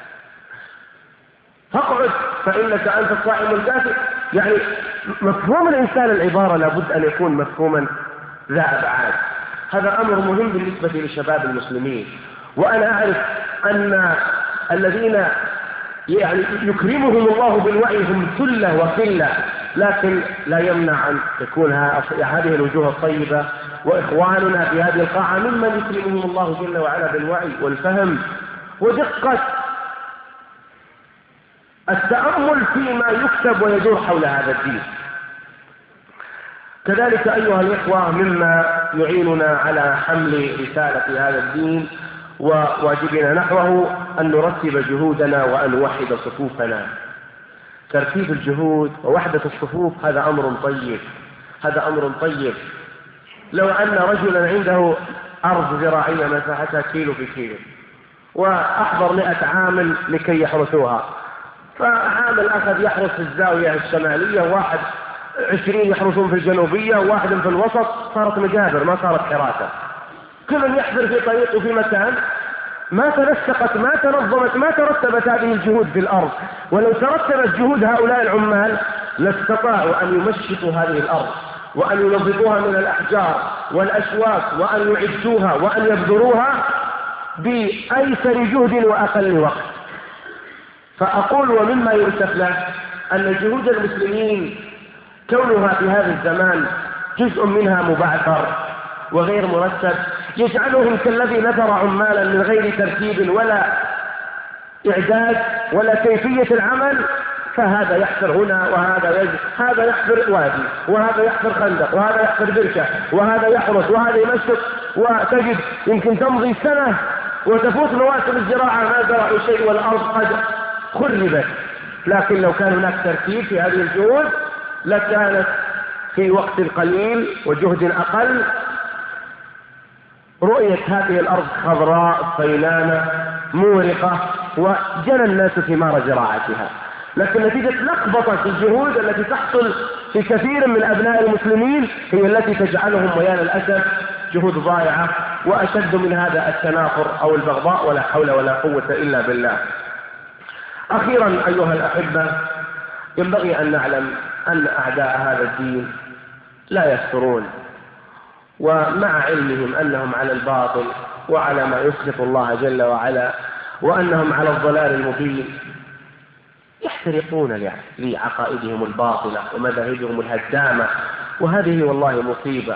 Speaker 1: فاقعد فإنك أنت الطاعم الكافي. يعني مفهوم الإنسان العبارة لابد أن يكون مفهوما ذا أبعاد. هذا أمر مهم بالنسبة لشباب المسلمين. وأنا أعرف أن الذين يعني يكرمهم الله بالوعي هم ثلة وقلة، لكن لا يمنع أن تكون هذه الوجوه الطيبة وإخواننا في هذه القاعة ممن يكرمهم الله جل وعلا بالوعي والفهم ودقة التأمل فيما يكتب ويدور حول هذا الدين. كذلك أيها الإخوة مما يعيننا على حمل رسالة هذا الدين وواجبنا نحوه أن نرتب جهودنا وأن نوحد صفوفنا. ترتيب الجهود ووحدة الصفوف هذا أمر طيب، هذا أمر طيب. لو أن رجلا عنده أرض زراعية مساحتها كيلو في كيلو وأحضر 100 عامل لكي يحرثوها، فعامل أخذ يحرث في الزاوية الشمالية، واحد 20 يحرثون في الجنوبية، واحد في الوسط، صارت مجابر ما صارت حراثة. كل يحفر في طريق وفي مكان، ما تنسقت ما تنظمت ما ترتبت هذه الجهود في الأرض. ولو ترتبت جهود هؤلاء العمال لاستطاعوا أن يمشطوا هذه الأرض وأن ينظفوها من الأحجار والأشواك وأن يعدوها وأن يبذروها بأيسر جهد وأقل وقت. فأقول ومما يؤسف له أن جهود المسلمين كونها في هذا الزمان جزء منها مبعثر وغير مرتب يجعلهم كالذي نثر عمالا من غير ترتيب ولا إعداد ولا كيفية العمل، فهذا يحفر هنا وهذا هذا يحفر وادي وهذا يحفر خندق وهذا يحفر بركة وهذا يحرس وهذا يمشط، وتجد يمكن تمضي سنة وتفوت مواسم الزراعة ما زرعوا شيء والأرض قد خربت. لكن لو كان هناك ترتيب في هذه الجهود لكانت في وقت قليل وجهد أقل رؤية هذه الأرض خضراء صيلانة مورقة وجنى الناس ثمار زراعتها. لكن نتيجة لخبطة الجهود التي تحصل في كثير من أبناء المسلمين هي التي تجعلهم ويا للأسف جهود ضائعة، وأشد من هذا التنافر أو البغضاء، ولا حول ولا قوة إلا بالله. أخيرا أيها الأحبة، ينبغي أن نعلم أن أعداء هذا الدين لا يسترون، ومع علمهم أنهم على الباطل وعلى ما يسخط الله جل وعلا وأنهم على الضلال المبين، يحترقون لعقائدهم الباطلة ومذاهبهم الهدامة، وهذه والله مصيبة.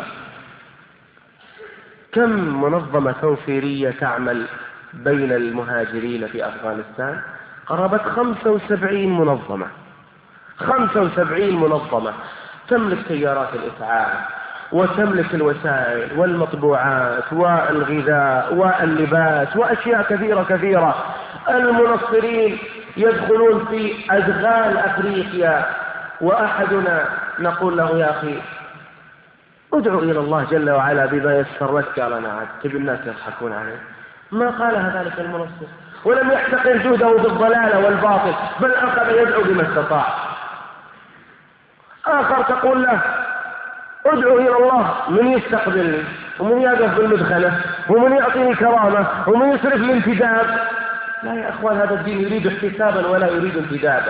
Speaker 1: كم منظمة توفيرية تعمل بين المهاجرين في أفغانستان؟ قرابة 75 منظمة، 75 منظمة تملك سيارات الإسعاف وتملك الوسائل والمطبوعات والغذاء واللباس وأشياء كثيرة كثيرة. المنصرين يدخلون في أدغال أفريقيا، وأحدنا نقول له يا أخي ادعو إلى الله جل وعلا بما يسر لك، قال أنا عاد تبي الناس يضحكون عليه. ما قالها ذلك المنصر، ولم يحتقر جهده بالضلال والباطل، بل أخذ يدعو بما استطاع. آخر تقول له ادعو إلى الله، من يستقبلني ومن يقف بالمدخلة ومن يعطيني كرامة ومن يصرف الانتداب. لا يا أخوان، هذا الدين يريد احتسابا ولا يريد انتدابا.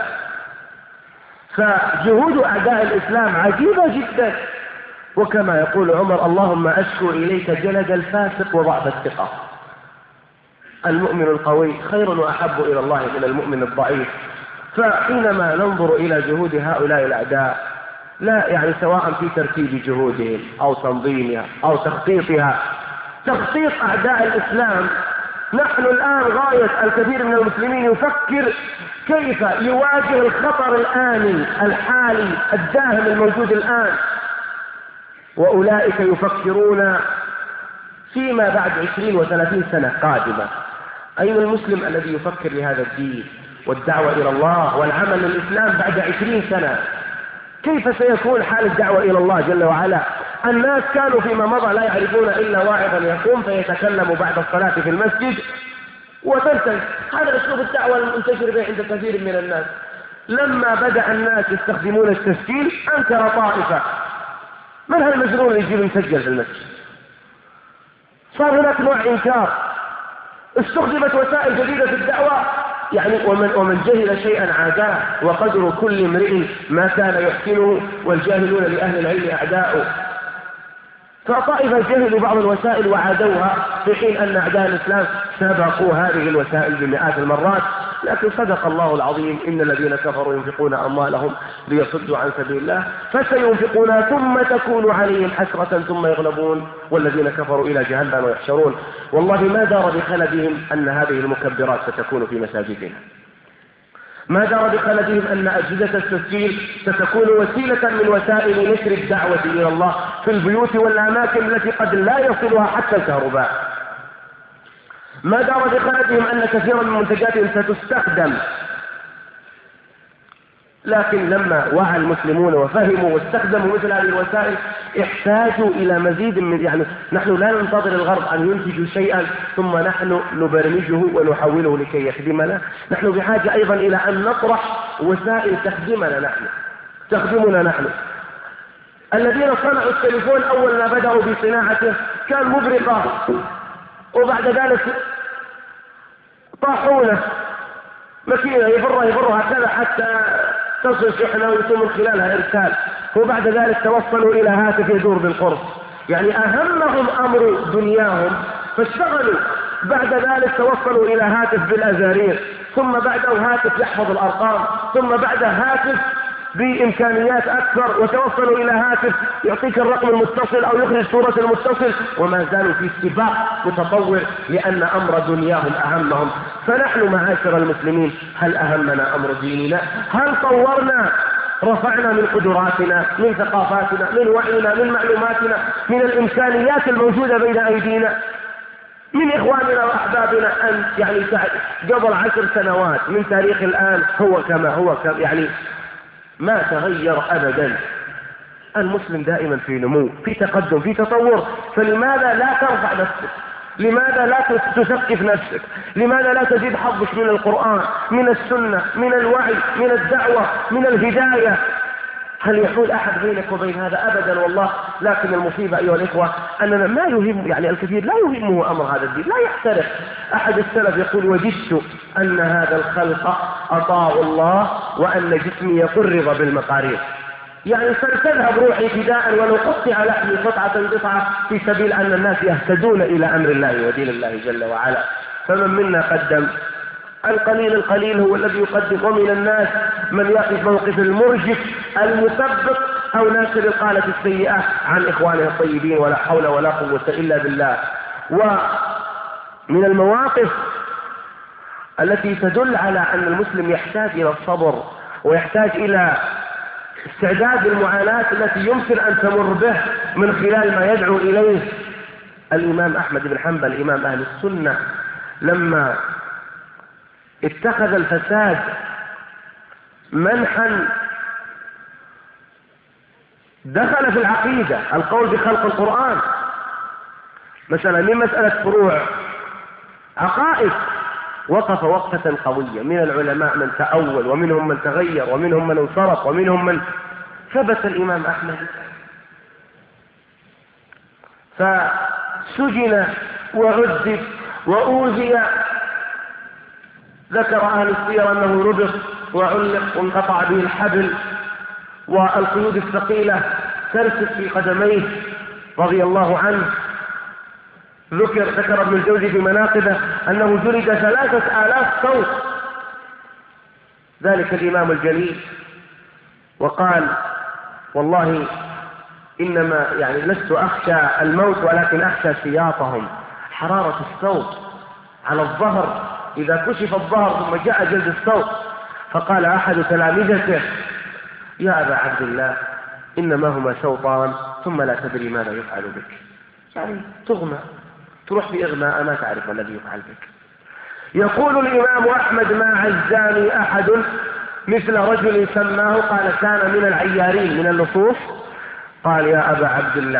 Speaker 1: فجهود أعداء الإسلام عجيبة جدا، وكما يقول عمر اللهم أشكو إليك جلد الفاسق وضعف الثقة. المؤمن القوي خير وأحب إلى الله من المؤمن الضعيف. فحينما ننظر إلى جهود هؤلاء الأعداء، لا يعني سواء في ترتيب جهودهم أو تنظيمها أو تخطيطها، تخطيط أعداء الإسلام، نحن الآن غاية الكثير من المسلمين يفكر كيف يواجه الخطر الآني الحالي الداهم الموجود الآن، وأولئك يفكرون فيما بعد 20 و30 سنة قادمة. أين المسلم الذي يفكر لهذا الدين والدعوة إلى الله والعمل للإسلام بعد 20 سنة؟ كيف سيكون حال الدعوة إلى الله جل وعلا؟ الناس كانوا فيما مضى لا يعرفون إلا واعظا يقوم فيتكلم بعد الصلاة في المسجد وتنتهي. هذا أسلوب الدعوة المنتشر به عند كثير من الناس. لما بدأ الناس يستخدمون التسجيل أنكر طائفة، من هالمجنون اللي يجيب مسجل في المسجد؟ صار هناك نوع إنكار. استخدمت وسائل جديدة في الدعوة، يعني ومن جهل شيئا عاداه، وقدر كل امرئ ما كان يحسنه، والجاهلون لأهل العلم أعداؤه. فطائفة جهلوا بعض الوسائل وعادوها، في حين أن أعداء الإسلام سبقوا هذه الوسائل بمئات المرات. لكن صدق الله العظيم إن الذين كفروا ينفقون أموالهم ليصدوا عن سبيل الله فسينفقونها ثم تكون عليهم حسرة ثم يغلبون والذين كفروا إلى جهنم ويحشرون. والله ما دار بخلدهم أن هذه المكبرات ستكون في مساجدنا، ما دار بخلدهم أن أجهزة التسجيل ستكون وسيلة من وسائل نشر الدعوة إلى الله في البيوت والأماكن التي قد لا يصلها حتى الكهرباء. ما دار بخلدهم أن كثيرا من منتجاتهم ستستخدم. لكن لما وعى المسلمون وفهموا واستخدموا مثل هذه الوسائل احتاجوا إلى مزيد من، يعني نحن لا ننتظر الغرب أن ينتجوا شيئا ثم نحن نبرمجه ونحوله لكي يخدمنا. نحن بحاجة أيضا إلى أن نطرح وسائل تخدمنا نحن. الذين صنعوا التليفون أول ما بدأوا بصناعته كان مبرقا، وبعد ذلك طاحونه ماكينة يفرها كذا حتى تصل شحنة ويتم من خلالها إرسال، وبعد ذلك توصلوا إلى هاتف يدور بالقرص. يعني أهمهم أمر دنياهم فاشتغلوا، بعد ذلك توصلوا إلى هاتف بالأزارير، ثم بعده هاتف يحفظ الأرقام، ثم بعده هاتف بإمكانيات أكثر، وتوصلوا إلى هاتف يعطيك الرقم المتصل أو يخرج صورة المتصل، وما زالوا في سباق متطور لأن أمر دنياهم أهمهم. فنحن معاشر المسلمين هل أهمنا أمر ديننا؟ هل طورنا رفعنا من قدراتنا، من ثقافاتنا، من وعينا، من معلوماتنا، من الإمكانيات الموجودة بين أيدينا، من إخواننا وأحبابنا؟ أن يعني قبل 10 سنوات من تاريخ الآن هو كما هو يعني ما تغير أبدا. المسلم دائما في نمو، في تقدم، في تطور. فلماذا لا ترفع نفسك؟ لماذا لا تثقف نفسك؟ لماذا لا تزيد حظك من القرآن، من السنة، من الوعي، من الدعوة، من الهداية؟ هل يحول أحد بينك وبين هذا؟ أبدا والله. لكن المصيبة أيها الإخوة أننا ما يهم، يعني الكثير لا يهمه أمر هذا الدين، لا يحترق. أحد السلف يقول: وجدت أن هذا الخلق أطاعوا الله وأن جسمي يقرب بالمقارير. يعني سنذهب روحي فداء ولو قطع لحمي قطعة في سبيل أن الناس يهتدون إلى أمر الله ودين الله جل وعلا. فمن منا قدم القليل هو الذي يقدم، ومن الناس من يقف موقف المرجف المثبط أو ناشر القالة السيئة عن إخوانه الطيبين، ولا حول ولا قوة إلا بالله. ومن المواقف التي تدل على أن المسلم يحتاج إلى الصبر ويحتاج إلى استعداد المعاناة التي يمكن أن تمر به من خلال ما يدعو إليه الإمام أحمد بن حنبل إمام أهل السنة، لما اتخذ الفساد منحا دخل في العقيدة، القول بخلق القرآن مثلا من مسألة فروع عقائد، وقف وقفة قوية. من العلماء من تأول، ومنهم من تغير، ومنهم من انصرف، ومنهم من ثبت. الإمام أحمد فسجن وعذب وأوذي. ذكر أهل السير أنه ربط وعلق وانقطع به الحبل، والقيود الثقيلة ترسل في قدميه رضي الله عنه. ذكر ابن الجوزي في مناقبه أنه جلد 3000 صوت ذلك الإمام الجليل، وقال: والله إنما يعني لست أخشى الموت ولكن أخشى سياطهم، حرارة الصوت على الظهر إذا كشف الظهر ثم جاء جلد الصوت. فقال أحد تلامذته: يا أبا عبد الله إنما هما صوتان ثم لا تدري ماذا يفعل بك. يعني تغمى، تروح بإغماء ما تعرف ما الذي يفعل بك. يقول الإمام أحمد: ما عزاني أحد مثل رجل سماه، قال كان من العيارين من اللصوص، قال: يا أبا عبد الله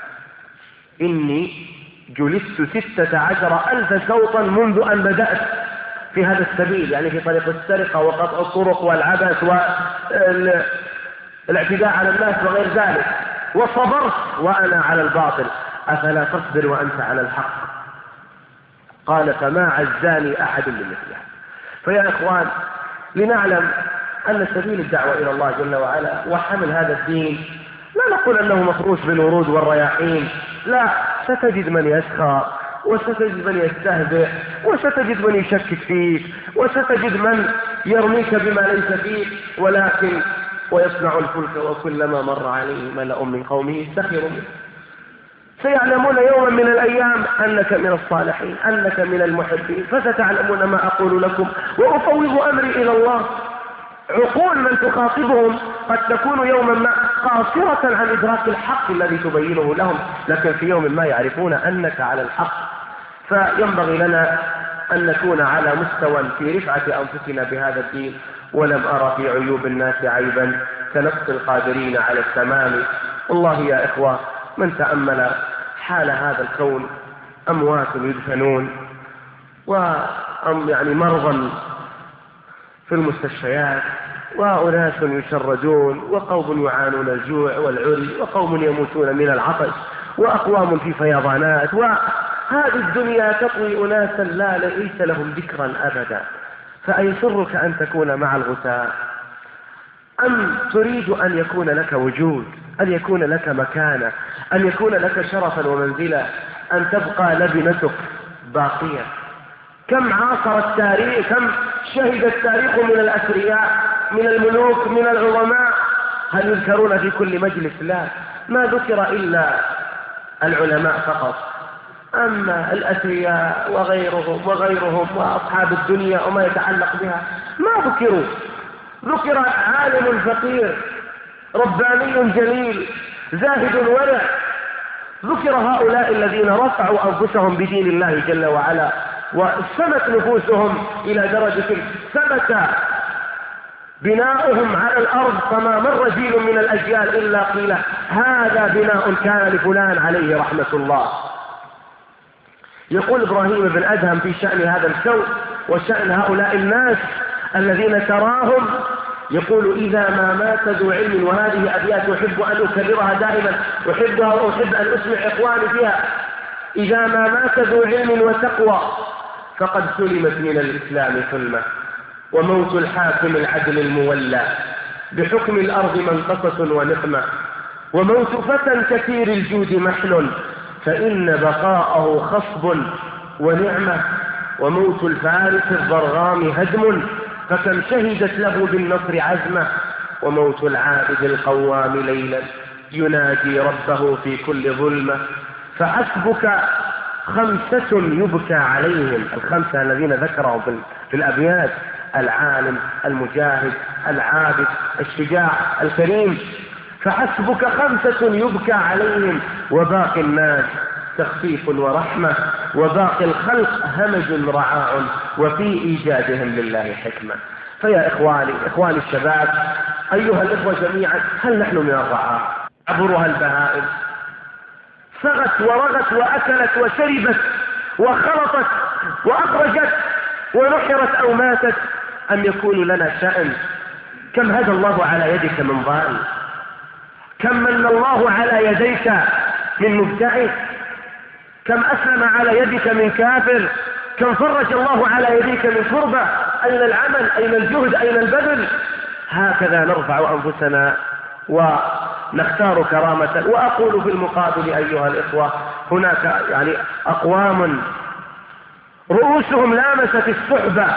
Speaker 1: إني جلست 16,000 صوتا منذ أن بدأت في هذا السبيل، يعني في طريق السرقة وقطع الطرق والعبث والاعتداء على الناس وغير ذلك، وصبرت وأنا على الباطل، أفلا تصبر وأنت على الحق؟ قال: فما عزاني أحد لمثله. فيا إخوان، لنعلم أن سبيل الدعوة إلى الله جل وعلا وحمل هذا الدين لا نقول أنه مفروش بالورود والرياحين، لا، ستجد من يسخر، وستجد من يستهزئ، وستجد من يشكك فيك، وستجد من يرميك بما ليس فيك، ولكن ويصنع الفلك وكلما مر عليه ملأ من قومه سخروا منه. سيعلمون يوما من الأيام أنك من الصالحين، أنك من المحبين، فستعلمون ما أقول لكم وأفوض أمري إلى الله. عقول من تخاطبهم قد تكون يوما ما قاصرة عن إدراك الحق الذي تبينه لهم، لكن في يوم ما يعرفون أنك على الحق. فينبغي لنا أن نكون على مستوى في رفعة أنفسنا بهذا الدين. ولم أرى في عيوب الناس عيبا كنقص القادرين على التمام. والله يا إخوة، من تأمل حال هذا الكون، أموات يدفنون، يعني مرضى في المستشفيات، وأناس يشردون، وقوم يعانون الجوع والعري، وقوم يموتون من العطش، وأقوام في فيضانات، وهذه الدنيا تطوي أناسا لا ليس لهم ذكرا أبدا. فأيسرك أن تكون مع الغثاء، أم تريد أن يكون لك وجود، أن يكون لك مكانة، أن يكون لك شرفا ومنزلة، أن تبقى لبنتك باقية؟ كم عاصر التاريخ، كم شهد التاريخ من الأثرياء، من الملوك، من العظماء، هل يذكرون في كل مجلس؟ لا، ما ذكر إلا العلماء فقط. أما الأثرياء وغيرهم وأصحاب الدنيا وما يتعلق بها ما ذكروا. ذكر عالم فقير، رباني جليل، زاهد ورع. ذكر هؤلاء الذين رفعوا أنفسهم بدين الله جل وعلا، وسمت نفوسهم إلى درجة ثبت بناؤهم على الأرض، فما مر جيل من الأجيال إلا قيل هذا بناء كان لفلان عليه رحمة الله. يقول إبراهيم بن أدهم في شأن هذا الكون وشأن هؤلاء الناس الذين تراهم يقول إذا ما مات ذو علم، وهذه أبيات أحب أن أكررها دائما، أحبها وأحب أن أسمع إخواني فيها: إذا ما مات ذو علم وتقوى فقد سلمت من الإسلام سلمة، وموت الحاكم العدل المولى بحكم الأرض منقصة ونقمة، وموت فتى كثير الجود محل فإن بقاءه خصب ونعمة، وموت الفارس الضرغام هدم فكم شهدت له بالنصر عزمة، وموت العابد القوام ليلا ينادي ربه في كل ظلمة، فحسبك 5 يبكى عليهم، ال5 الذين ذكروا في الأبيات: العالم، المجاهد، العابد، الشجاع، الكريم. فحسبك 5 يبكى عليهم، وباقي الناس تخفيف ورحمة، وباقي الخلق همج رعاع، وفي إيجادهم لله حكمة. فيا إخواني الشباب، أيها الإخوة جميعا، هل نحن من الرعاع عبرها البهائم؟ سغت ورغت وأكلت وشربت وخلطت وأخرجت ونحرت أو ماتت، أم يكون لنا شأن؟ كم هدى الله على يدك من ضال، كم من الله على يديك من مبتعد، كم أسلم على يدك من كافر، كم فرج الله على يديك من كربة. أين العمل؟ أين الجهد؟ أين البذل؟ هكذا نرفع أنفسنا ونختار كرامة. وأقول في المقابل أيها الإخوة، هناك أقوام رؤوسهم لامست الصحبة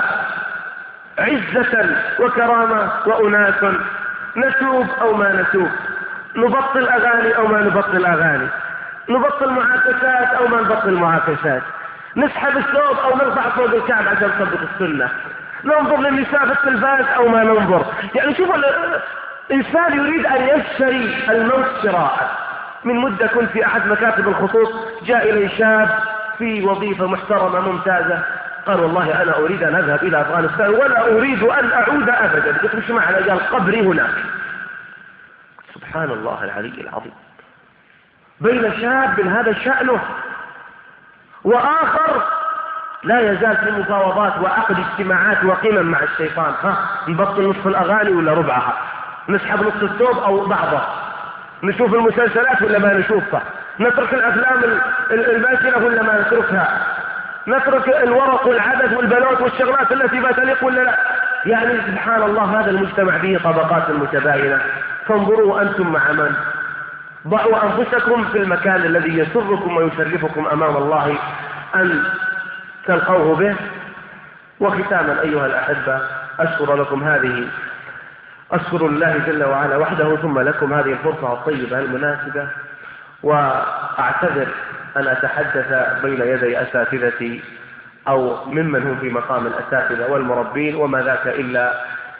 Speaker 1: عزة وكرامة، وأناس نتوب أو ما نتوب، نبطل أغاني أو ما نبطل أغاني، نبطل معاكسات أو ما نبطل معاكسات، نسحب الثوب أو نرفع فوق الكعب عشان نطبق السنة، ننظر للنساء في التلفاز أو ما ننظر. شوف الإنسان يريد أن يشتري الموت شراء. من مدة كنت في أحد مكاتب الخطوط، جاء إلي شاب في وظيفة محترمة ممتازة، قال: والله أنا أريد أن أذهب إلى أفغانستان ولا أريد أن أعود أبدا. قلت: مش معنى؟ قال: قبري هناك. سبحان الله العلي العظيم. بين شاب هذا شأنه وآخر لا يزال في مفاوضات وعقد اجتماعات وقمم مع الشيطان. نبطل نصف الأغاني ولا ربعها، نسحب نصف الثوب أو بعضه، نشوف المسلسلات ولا ما نشوفها، نترك الأفلام الباشرة ولا ما نتركها، نترك الورق والعدد والبنات والشغلات التي ما تليق ولا لا. سبحان الله، هذا المجتمع به طبقات متباينة. فانظروا أنتم مع من؟ ضعوا أنفسكم في المكان الذي يسركم ويشرفكم أمام الله أن تلقوه به. وختاما أيها الأحبة، أشكر الله جل وعلا وحده، ثم لكم هذه الفرصة الطيبة المناسبة، وأعتذر أن أتحدث بين يدي أساتذتي أو ممن هم في مقام الأساتذة والمربين، وما ذاك إلا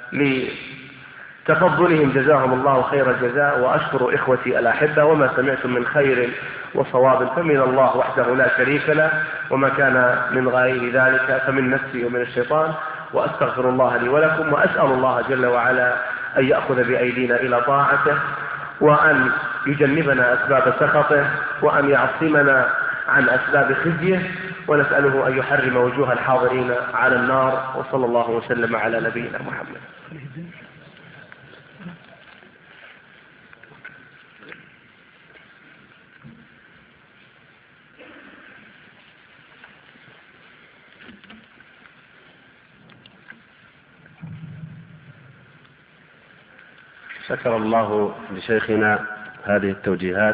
Speaker 1: لتفضلهم جزاهم الله خير الجزاء. وأشكر إخوتي الأحبة، وما سمعتم من خير وصواب فمن الله وحده لا شريك له، وما كان من غير ذلك فمن نفسي ومن الشيطان. وأستغفر الله لي ولكم، وأسأل الله جل وعلا أن يأخذ بأيدينا إلى طاعته، وأن يجنبنا أسباب سخطه، وأن يعصمنا عن أسباب خزيه، ونسأله أن يحرم وجوه الحاضرين على النار. وصلى الله وسلم على نبينا محمد.
Speaker 2: شكر الله لشيخنا هذه التوجيهات،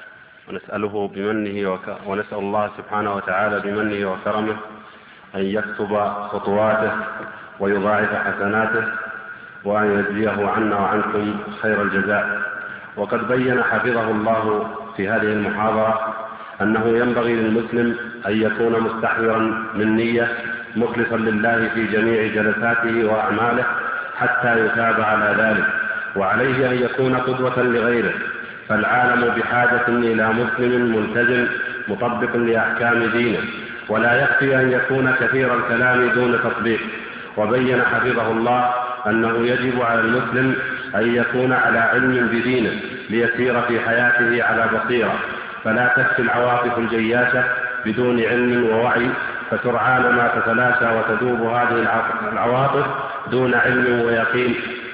Speaker 2: ونسأل الله سبحانه وتعالى بمنه وكرمه أن يكتب خطواته ويضاعف حسناته، وأن يجزيه عنا وعنكم خير الجزاء. وقد بين حفظه الله في هذه المحاضرة أنه ينبغي للمسلم أن يكون مستحضرا من نية مخلصا لله في جميع جلساته وأعماله حتى يثاب على ذلك، وعليه أن يكون قدوة لغيره، فالعالم بحاجة إلى مسلم ملتزم مطبق لأحكام دينه، ولا يكفي أن يكون كثير الكلام دون تطبيق. وبين حفظه الله أنه يجب على المسلم أن يكون على علم بدينه ليسير في حياته على بصيرة، فلا تكفي العواطف الجياشة بدون علم ووعي، فسرعان ما تتلاشى وتذوب هذه العواطف دون علم ويقين،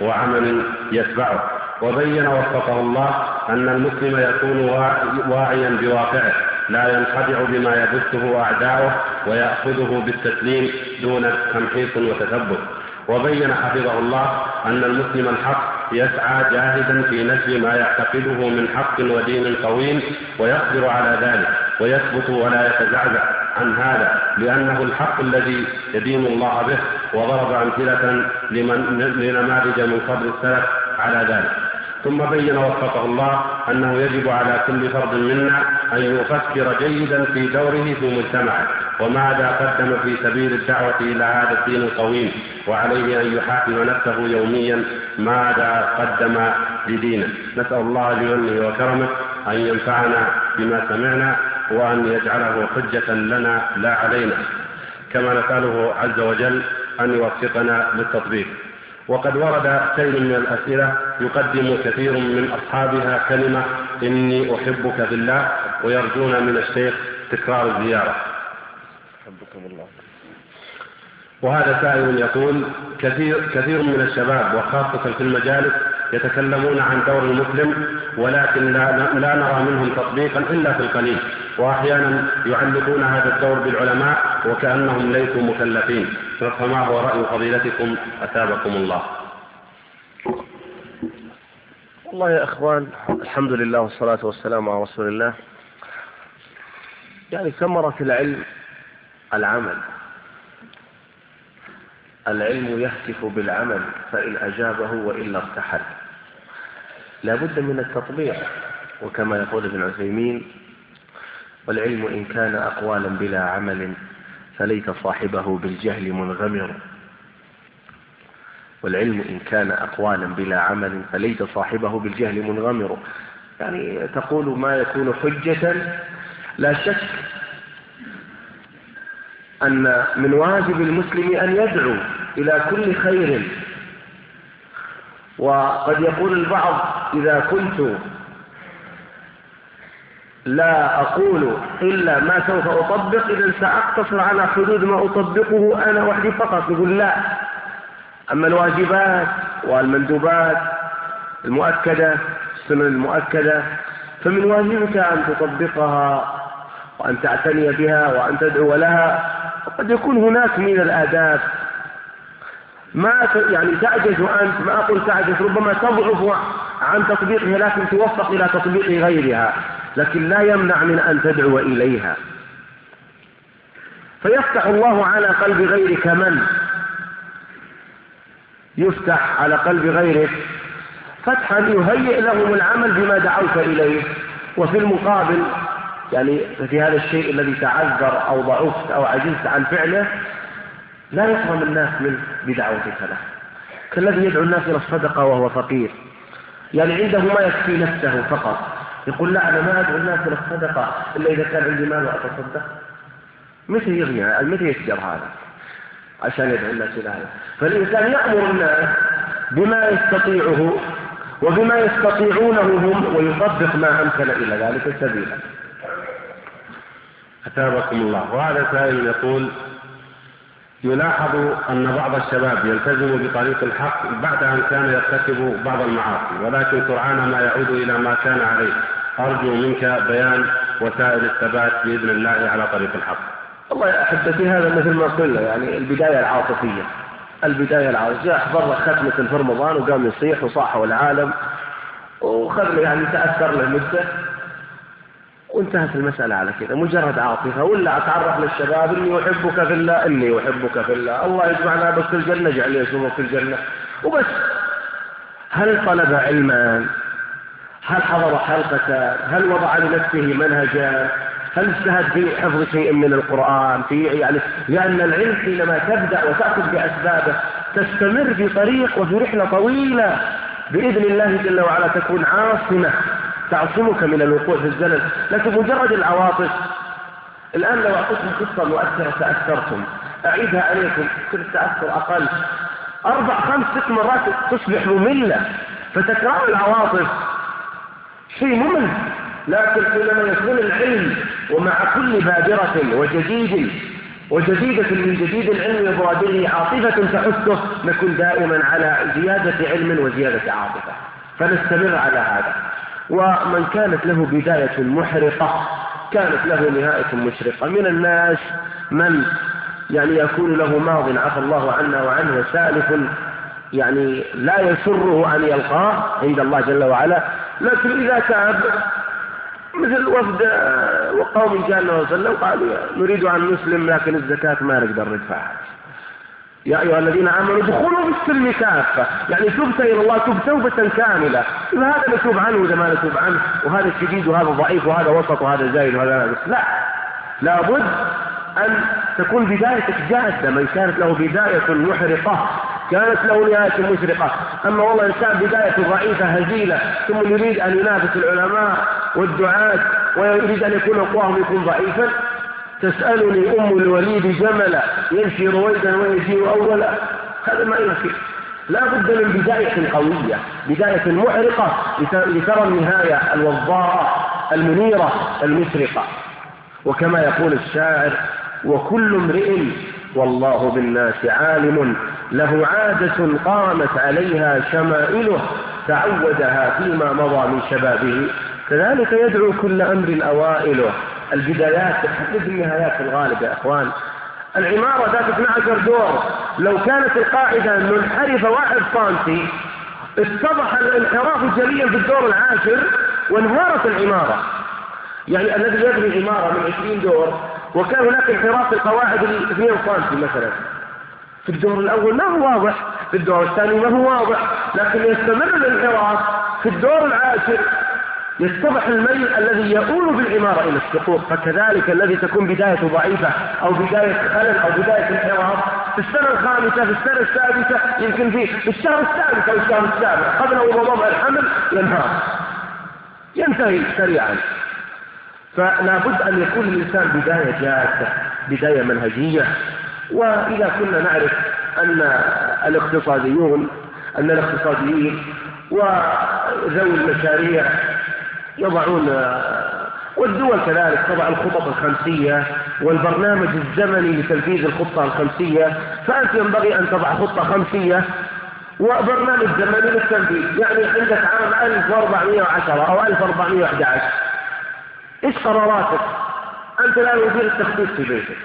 Speaker 2: وعمل يتبعه. وبين وفقه الله أن المسلم يكون واعيا بواقعه، لا ينخدع بما يبثه أعداؤه ويأخذه بالتسليم دون تمحيص وتثبت. وبين حفظه الله أن المسلم الحق يسعى جاهدا في نشر ما يعتقده من حق ودين قويم، ويصبر على ذلك ويثبت ولا يتزعزع عن هذا، لأنه الحق الذي يدين الله به. وضرب أمثلة لنماذج من قبل السلف على ذلك. ثم بين وفقه الله أنه يجب على كل فرد منا أن يفكر جيدا في دوره في مجتمعه، وماذا قدم في سبيل الدعوة إلى هذا الدين القويم، وعليه أن يحاسب نفسه يوميا ماذا قدم لدينه. نسأل الله بمنه وكرمه أن ينفعنا بما سمعنا، وأن يجعله حجة لنا لا علينا، كما نسأله عز وجل أن يوفقنا للتطبيق. وقد ورد شيء من الأسئلة يقدم كثير من أصحابها كلمة إني أحبك في الله، ويرجون من الشيخ تكرار الزيارة. أحبكم الله. وهذا سائل يقول: كثير من الشباب وخاصة في المجالس يتكلمون عن دور المسلم، ولكن لا نرى منهم تطبيقا إلا في القليل، وأحيانا يعلقون هذا الدور بالعلماء وكأنهم ليسوا مكلفين. فما هو رأي فضيلتكم أثابكم الله؟
Speaker 1: والله يا أخوان، الحمد لله والصلاة والسلام على رسول الله. يعني ثمرة العلم العلم يهتف بالعمل، فإن أجابه وإلا ارتحل. لا بد من التطبيق، وكما يقول ابن عثيمين: والعلم إن كان أقوالا بلا عمل فليت صاحبه بالجهل منغمر. والعلم إن كان أقوالا بلا عمل فليت صاحبه بالجهل منغمر. يعني تقول ما يكون حجة. لا شك أن من واجب المسلم أن يدعو إلى كل خير، وقد يقول البعض: إذا كنت لا أقول إلا ما سوف أطبق إذا سأقتصر على حدود ما أطبقه أنا وحدي فقط. يقول: لا، أما الواجبات والمندوبات المؤكدة، السنن المؤكدة، فمن واجبك أن تطبقها وأن تعتني بها وأن تدعو لها. وقد يكون هناك من الآداب ما يعني تعجز أنت، ما أقول تعجز، ربما تضعف عن تطبيقها، لكن توفق إلى تطبيق غيرها، لكن لا يمنع من أن تدعو إليها. فيفتح الله على قلب غيرك من يفتح على قلب غيرك فتحا يهيئ لهم العمل بما دعوت إليه. وفي المقابل يعني في هذا الشيء الذي تعذر أو ضعفت أو عجزت عن فعله لا يحرم الناس من بدعوتك له، كالذي يدعو الناس إلى الصدقة وهو فقير، يعني عنده ما يكفي نفسه فقط، يقول: لا، أنا ما أدعو الناس إلى الصدقة إلا إذا كان عندي مال وأتصدق. متى يغني؟ متى يقدر هذا عشان يدعو الناس إلى هذا؟ فالإنسان يأمر الناس بما يستطيعه وبما يستطيعونه هم، ويطبق ما أمكن إلى ذلك سبيلا.
Speaker 2: أثابكم الله. وهذا سائل يقول: يلاحظ أن بعض الشباب يلتزم بطريق الحق بعد أن كان يرتكب بعض المعاصي، ولكن سرعان ما يعود إلى ما كان عليه. أرجو منك بيان وسائل الثبات بإذن الله على طريق الحق.
Speaker 1: والله يا أحبتي، هذا مثل ما قلنا، يعني البداية العاطفية. أحضر له ختمة في رمضان وقام يصيح وصاحه العالم وخذ يعني تأثر له مدة وانتهت المسألة على كذا، مجرد عاطفة. ولا أتعرف للشباب: إني أحبك في الله، إني أحبك في الله، الله يجمعنا بس في الجنة، جعل يشوفك في الجنة وبس. هل طلب علما؟ هل حضر حلقة؟ هل وضع لنفسه منهجا؟ هل اجتهد في حفظ شيء من القرآن؟ لأن العلم حينما تبدأ وتأخذ بأسبابه تستمر في طريق وفي رحلة طويلة بإذن الله جل وعلا، تكون عاصمة تعصمك من الوقوع في الزلل. لكن مجرد العواطف، الآن لو أعطيكم قصة مؤثرة تأثرتم، أعيدها عليكم، كل التأثر أقل 4 5 6 مرات تصبح مملة. فتكرار العواطف شيء ممل، لكن حينما يكون العلم ومع كل بادرة وجديد وجديدة من جديد العلم وبوادره عاطفة تحثه، نكون دائما على زيادة علم وزيادة عاطفة، فنستمر على هذا. ومن كانت له بداية محرقة كانت له نهاية مشرقة. من الناس من يعني يكون له ماض عفى الله عنا وعنه وسالف يعني لا يسره أن يلقاه عند الله جل وعلا، لكن إذا تاب مثل وفد وقوم جاء النبي صلى الله عليه وسلم قالوا نريد أن نسلم لكن الزكاة ما نقدر ندفعها. يا أيها الذين آمنوا ادخلوا في السلم كافة، يعني تبت إلى الله توبة كاملة. هذا نتوب عنه وإذا ما نتوب عنه، وهذا شديد وهذا ضعيف وهذا وسط وهذا زايد وهذا ناقص، لا، لابد أن تكون بدايتك جادة. من كانت له بداية محرقة كانت له نهاية مشرقة. أما والله إنسان بداية ضعيفة هزيلة ثم يريد أن ينافس العلماء والدعاة ويريد أن يكون أقواهم يكون ضعيفا، تسألني أم الوليد جملا يمشي رويدا ويجيء أولا، هذا ما يمكن. لا بد من بداية قوية، بداية محرقة لترى النهاية الوضاءة المنيرة المشرقة. وكما يقول الشاعر: وكل امرئ والله بالناس عالم، له عادة قامت عليها شمائله، تعودها فيما مضى من شبابه، كذلك يدعو كل أمر أوائله. البدايات تحدد النهايات في الغالب يا أخوان. العمارة ذات 12 دور، لو كانت القاعدة أن ننحرف 1 سنتي اتضح الانحراف جليا في الدور العاشر وانهارت العمارة. يعني الذي يبني عمارة من 20 دور وكان هناك انحراف في القواعد 2 سنتي مثلا، في الدور الأول ما هو واضح، في الدور الثاني ما هو واضح، لكن يستمر الانحراف في الدور العاشر، يتضح الميل الذي يؤول بالعمارة إلى السقوط. فكذلك الذي تكون بداية ضعيفة أو بداية خلل أو بداية انحراف في السنة الخامسة في السنة السادسة يمكن في الشهر السادس أو الشهر السابع قبل وضع الحمل ينهار ينتهي سريعا. فلا بد أن يكون الإنسان بداية جادة، بداية منهجية. وإذا كنا نعرف أن الاقتصاديين وذوي المشاريع يضعون، والدول كذلك تضع الخطط الخمسية والبرنامج الزمني لتنفيذ الخطة الخمسية، فأنت ينبغي أن تضع خطة خمسية وبرنامج زمني للتنفيذ. يعني عندك عام 1410 أو 1411 إيش قراراتك؟ أنت الآن وزير التخطيط في بيتك،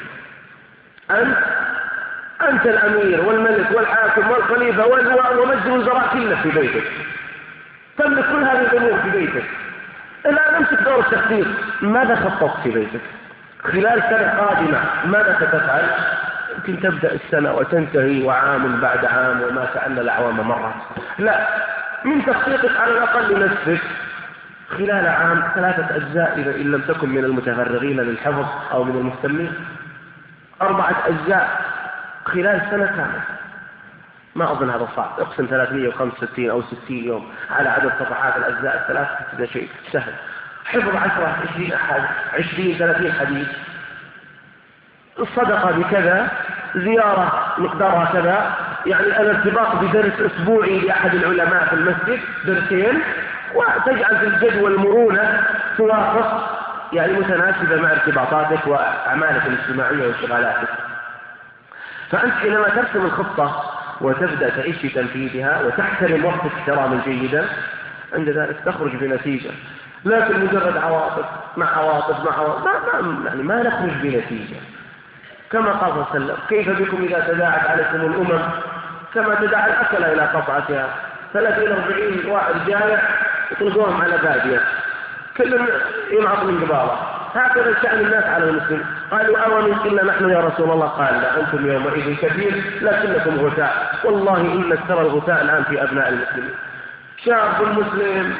Speaker 1: أنت الأمير والملك والحاكم والخليفة ومجلس الوزراء كله في بيتك، تملك كل هذه الأمور في بيتك. الآن امسك دور التخطيط، ماذا خططت في بيتك؟ خلال سنة قادمة ماذا ستفعل؟ يمكن تبدأ السنة وتنتهي وعام بعد عام وما كأن الأعوام مرت. لا، من تخطيطك على الأقل لنفسك خلال عام 3 أجزاء إن لم تكن من المتفرغين للحفظ أو من المهتمين، 4 أجزاء خلال سنة كاملة. ما أظن هذا صعب، اقسم 365 أو 60 يوم على عدد صفحات الأجزاء الثلاث، هذا شيء سهل. حفظ 10 20 أحد 20 30 حديث، الصدقة بكذا، زيارة مقدارها كذا، يعني الارتباط بدرس أسبوعي لأحد العلماء في المسجد 2 وتجعل في الجدول مرونة توافق يعني متناسبة مع ارتباطاتك وأعمالك الاجتماعية وانشغالاتك. فأنت حينما ترسم الخطة وتبدأ تعيش في تنفيذها وتحترم وقتك احتراما جيدا، عند ذلك تخرج بنتيجة. لكن مجرد عواطف مع عواطف يعني ما نخرج بنتيجة. كما قال صلى الله عليه وسلم: كيف بكم إذا تداعت عليكم الأمم كما تداعى الأكلة إلى قطعتها، 30-40 واحد جايع يطلقوهم على بادية كلهم ينعط من قبالة. هكذا شأن الناس على المسلم. قالوا: أولم إلا نحن يا رسول الله؟ قال: لا، أنتم يومئذ كثير لكنكم غثاء. والله إن ترى الغثاء الآن في أبناء المسلمين. شاب مسلم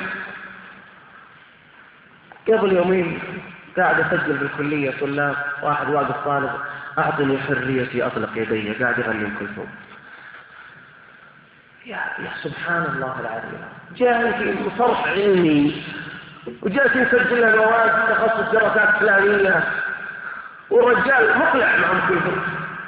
Speaker 1: قبل يومين قاعد أسجل بالكلية طلاب، واحد واقف طالب: أعطني حريتي أطلق يدي، قاعد يغني أم كلثوم. يا سبحان الله العظيم، جاء في صرح علمي وجالس يسجل له مواد تخصص دراسات إسلامية، والرجال مقلع مع أم كلثوم.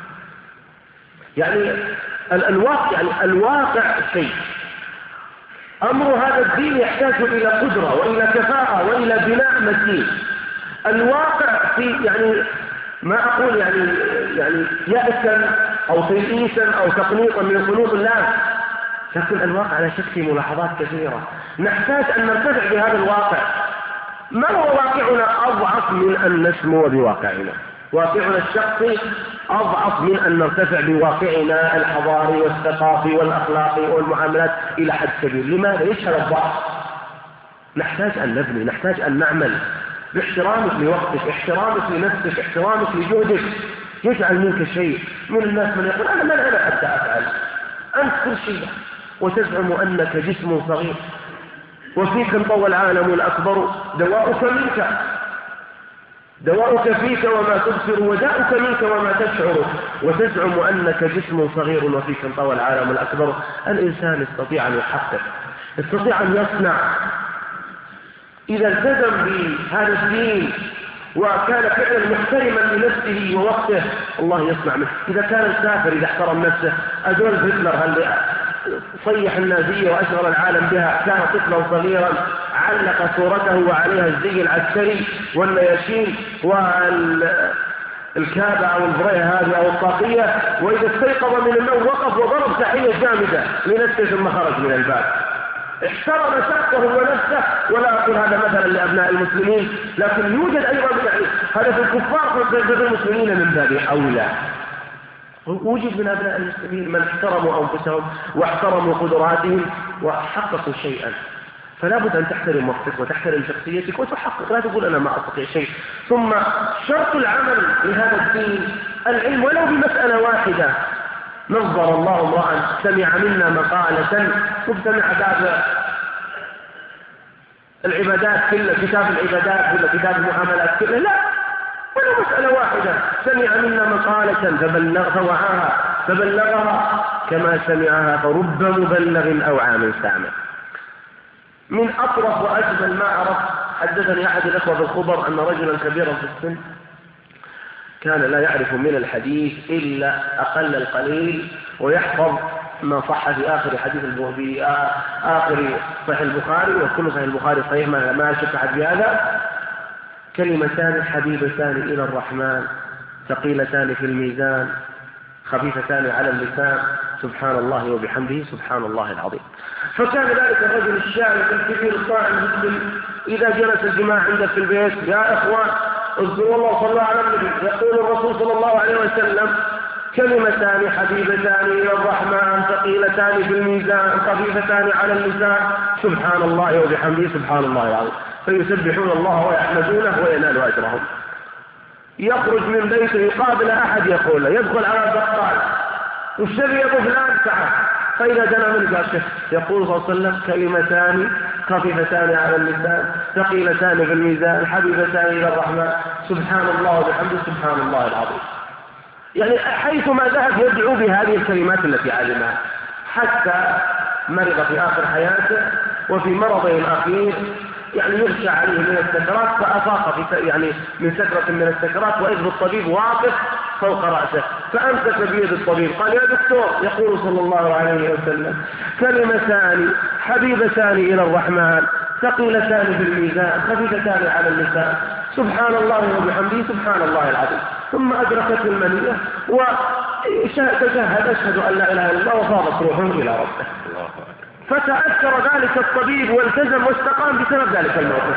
Speaker 1: يعني الواقع شيء. أمر هذا الدين يحتاج إلى قدرة وإلى كفاءة وإلى بناء متين. الواقع في يعني ما أقول يعني يأسا أو تيئيسا أو تقنيطا من قلوب الله، لكن الواقع لا شك في ملاحظات كثيرة نحتاج أن نرتفع بهذا الواقع. ما هو واقعنا أضعف من أن نسمو بواقعنا؟ واقعنا الشخصي أضعف من أن نرتفع بواقعنا الحضاري والثقافي والأخلاقي والمعاملات إلى حد كبير. لماذا؟ يشهر الضعف. نحتاج أن نبني، نحتاج أن نعمل باحترامك لوقتك، احترامك لنفسك، احترامك لجهدك. يجعل منك شيء. من الناس من يقول أنا ما أنا حتى أفعل، أنت كل شيء، وتزعم أنك جسم صغير وفيك انطوى العالم الأكبر، دواؤك منك، دواؤك فيك وما تبصر، وداؤك منك وما تشعر، وتزعم أنك جسم صغير وفيك انطوى العالم الأكبر. الإنسان يستطيع أن يحقق، يستطيع أن يصنع إذا التزم بهذا الدين وكان فعلا محترما لنفسه ووقته، الله يصنع منه. إذا كان الكافر إذا احترم نفسه، أدولف هتلر هل صيح النازية وأشغل العالم بها، كان طفلا صغيرا علق صورته وعليها الزي العسكري والنياشين والكابة أو البرية هذه أو الطاقية، وإذا استيقظ من النوم وقف وضرب تحية جامدة لنفسه ثم خرج من الباب. احترم شخصه ونفسه. ولا أقول هذا مثلا لأبناء المسلمين، لكن يوجد أيضا هذا في الكفار في المسلمين من باب أولى. وجد من أبناء المسلمين من احترموا أنفسهم واحترموا قدراتهم وحققوا شيئا. فلا بد أن تحترم وقتك وتحترم شخصيتك وتحقق، لا تقول أنا ما أستطيع شيء. ثم شرط العمل لهذا الدين العلم ولو بمسألة واحدة. نظر الله امرأ سمع منا مقالة، سمع باب العبادات كله، كتاب العبادات كله، كتاب المعاملات كله، لا، ولو مسألة واحدة، سمع منا مقالة فبلغها كما سمعها، فرب مبلغ أو عام سامع. من أطرف وأجمل ما عرفت، حدثني أحد الأخوة في الخبر أن رجلا كبيرا في السن كان لا يعرف من الحديث إلا أقل القليل، ويحفظ ما صح في آخر حديث آخر صحيح البخاري، وكل صحيح البخاري صحيح ما شك أحد بهذا. كلمتان حبيبتان إلى الرحمن ثقيلتان في الميزان خفيفتان على اللسان، سبحان الله وبحمده سبحان الله العظيم. فكان ذلك الرجل الشاعر الكبير الصاعد المسلم إذا جلس الجماعة عنده في البيت: يا إخوان اذكروا الله صلى الله عليه وسلم. يقول الرسول صلى الله عليه وسلم: كلمتان حبيبتان إلى الرحمن ثقيلتان في الميزان خفيفتان على اللسان، سبحان الله وبحمده سبحان الله العظيم. فيسبحون الله ويحمدونه وينال أجرهم. يخرج من بيته يقابل أحد يقول له، يدخل على البقال: وش تبي يا ابو فلان؟ تعال. فإذا دنا من قال: يقول صلى الله عليه وسلم: كلمتان خفيفتان على اللسان ثقيلتان في الميزان حبيبتان إلى الرحمن، سبحان الله وبحمده سبحان الله العظيم. يعني حيثما ذهب يدعو بهذه الكلمات التي علمها، حتى مرض في آخر حياته، وفي مرضه الأخير يعني يغشى عليه من السكرات، فأفاق يعني من سكرة من السكرات، وإذ الطبيب واقف فوق رأسه، فأمسك بيد الطبيب قال: يا دكتور، يقول صلى الله عليه وسلم: كلمتان حبيبتان إلى الرحمن ثقيلتان في الميزان خفيفتان على اللسان، سبحان الله وبحمده سبحان الله العظيم. ثم أدركته المنية وتشهد: أشهد أن لا إله إلا الله، وفاضت روحه إلى ربه. فتأثر ذلك الطبيب والتزم واستقام بسبب ذلك الموقف.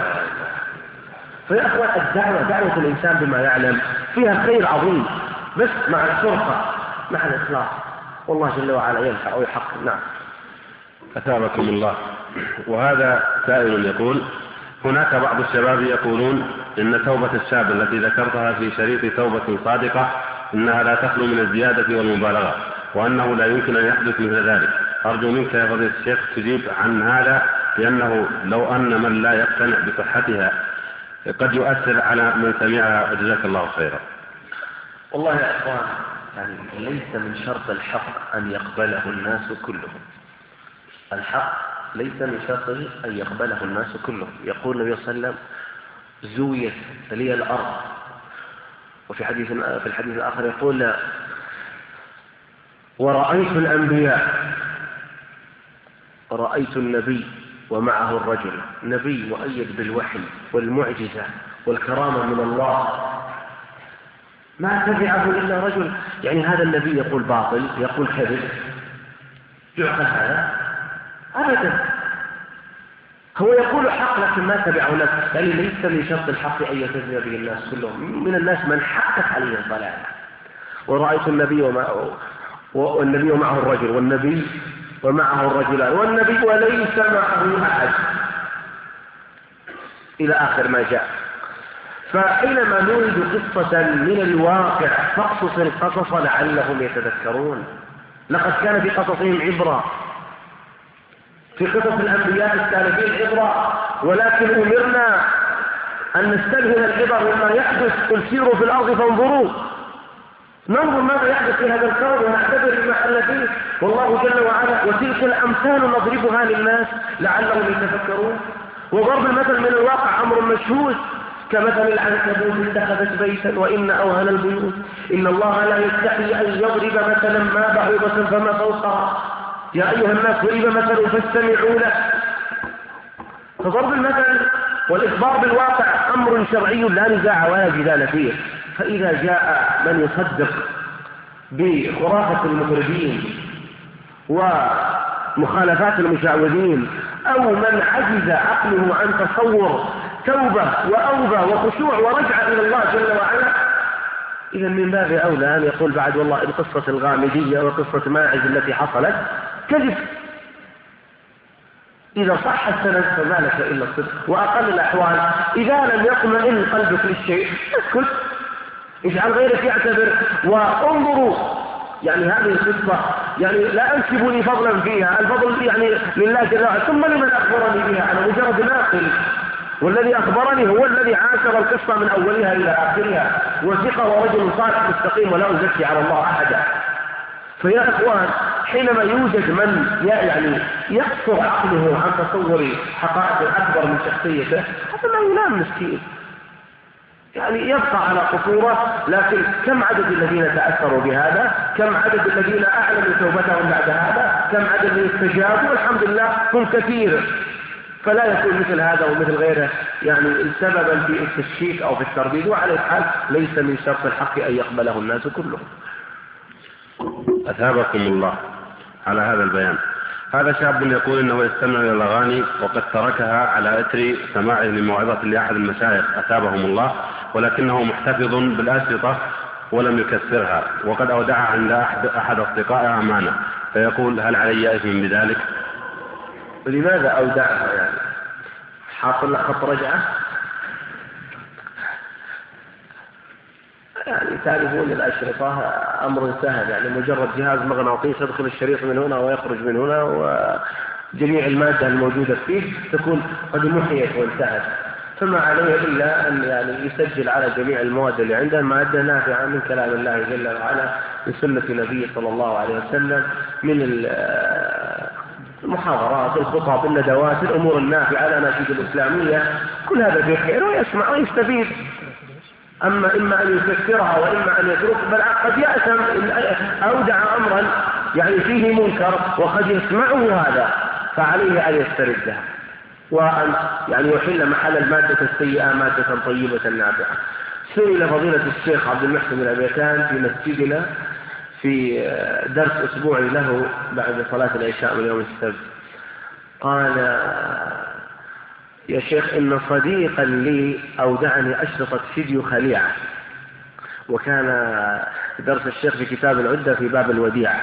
Speaker 1: فيا أخوان، الدعوة دعوة الإنسان بما يعلم فيها خير عظيم، بس مع الشرطة مع الإخلاص، والله جل وعلا ينفع ويحقق. نعم.
Speaker 2: أثابكم الله. وهذا سائل يقول: هناك بعض الشباب يقولون إن توبة الشاب التي ذكرتها في شريط توبة صادقة إنها لا تخلو من الزيادة والمبالغة، وأنه لا يمكن أن يحدث مثل ذلك. أرجو منك يا فضيلة الشيخ تجيب عن هذا، لأنه لو أن من لا يقتنع بصحتها قد يؤثر على من سمعها. جزاك الله خيرا.
Speaker 1: والله يا إخوان، يعني ليس من شرط الحق أن يقبله الناس كلهم. الحق ليس من شرطه أن يقبله الناس كلهم. يقول النبي صلى الله عليه وسلم: زويت لي الأرض. وفي في الحديث الآخر يقول: ورأيت الأنبياء، رأيت النبي ومعه الرجل، نبي مؤيد بالوحي والمعجزة والكرامة من الله، ما تبعه إلا رجل. يعني هذا النبي يقول باطل، يقول كذب، يعقل هذا؟ أبدا. هو يقول حق لكن ما تبعه الناس. يعني ليس من شرط الحق أن يتبع به الناس كلهم. من الناس من حقت عليه الضلال. ورأيت النبي والنبي ومعه الرجل، والنبي ومعه الرجلان، والنبي وليس معه أحد، إلى آخر ما جاء. فحينما نريد قصة من الواقع فاقصص القصص لعلهم يتذكرون. لقد كان في قصصهم عبرة، في قصص الأنبياء السالفين عبرة، ولكن أمرنا أن نستلهم العبر مما يحدث. قل سيروا في الأرض فانظروا، ننظر ماذا يحدث في هذا الكون ونعتبر المحل فيه. والله جل وعلا وتلك الأمثال نضربها للناس لعلهم يتفكرون. وضرب المثل من الواقع أمر مشهود، كمثل العنكبوت اتخذت بيتا وإن أوهن البيوت إن الله لا يستحي أن يضرب مثلا ما بعوضة فما فوقها يا أيها الناس ضرب مثل فاستمعوا له. فضرب المثل والإخبار بالواقع أمر شرعي لا نزاع ولا جدال فيه. فإذا جاء من يصدق بخرافة المخرجين ومخالفات المشعوذين، أو من عجز عقله عن تصور توبة وأوبة وخشوع ورجع إلى الله جل وعلا، إذا من باب أولى أن يقول بعد والله القصة الغامدية وقصة ماعز التي حصلت كذب. إذا صح السند فما لك إلا الصدق. وأقل الأحوال إذا لم يطمئن قلبك للشيء اسكت، اجعل غيرك يعتبر وانظروا. يعني هذه القصة يعني لا أنسب لي فضلا فيها، الفضل يعني لله جل وعلا، ثم لمن أخبرني بها؟ أنا مجرد ناقل، والذي أخبرني هو الذي عاشر القصة من أولها إلى آخرها، وثقة ورجل صالح مستقيم ولا أزكي على الله أحدا. فيا إخوان حينما يوجد من يعني يقصر عقله عن تصور حقائق أكبر من شخصيته، هذا لا يلام مسكين، يعني يبقى على قصوره. لكن كم عدد الذين تأثروا بهذا، كم عدد الذين أعلنوا توبتهم بعد هذا، كم عدد الذين استجابوا، والحمد لله هم كثير. فلا يكون مثل هذا ومثل غيره يعني سببا في التشكيك أو في الترديد. وعلى الحال ليس من شرط الحق أن يقبله الناس كلهم.
Speaker 2: أثابكم الله على هذا البيان. هذا شاب يقول إنه يستمع إلى الأغاني وقد تركها على إثر سماعه لموعظة لأحد المشايخ أثابهم الله، ولكنه محتفظ بالأشرطة ولم يكسرها، وقد أودعها عند أحد أصدقائه أمانة، فيقول هل علي إثم بذلك؟
Speaker 1: لماذا أودعها؟ يعني حاصل خط رجعة؟ يعني تعرفون الأشرطة أمر سهل، يعني مجرد جهاز مغناطيسي يدخل الشريط من هنا ويخرج من هنا، وجميع المادة الموجودة فيه تكون قد محيت وانتهت. فما عليه إلا أن يعني يسجل على جميع المواد اللي عنده مادة نافعة من كلام الله جل وعلا، من سنة النبي صلى الله عليه وسلم، من المحاضرات، الخطب، الندوات، الأمور النافعة، الأناشيد الإسلامية، كل هذا بخير ويسمع ويستفيد. أما إما أن يكفرها وإما أن يترك، بل قد يأثم إن أودع أمرا يعني فيه منكر وقد يسمعه هذا، فعليه أن يستردها وأن يعني يحل محل المادة السيئة مادة طيبة نافعة. سئل فضيلة الشيخ عبد المحسن العبيتان في مسجدنا في درس أسبوعي له بعد صلاة العشاء من يوم السبت، قال يا شيخ إن صديقا لي أودعني أشرطة فيديو خليعة، وكان درس الشيخ في كتاب العدة في باب الوديعة،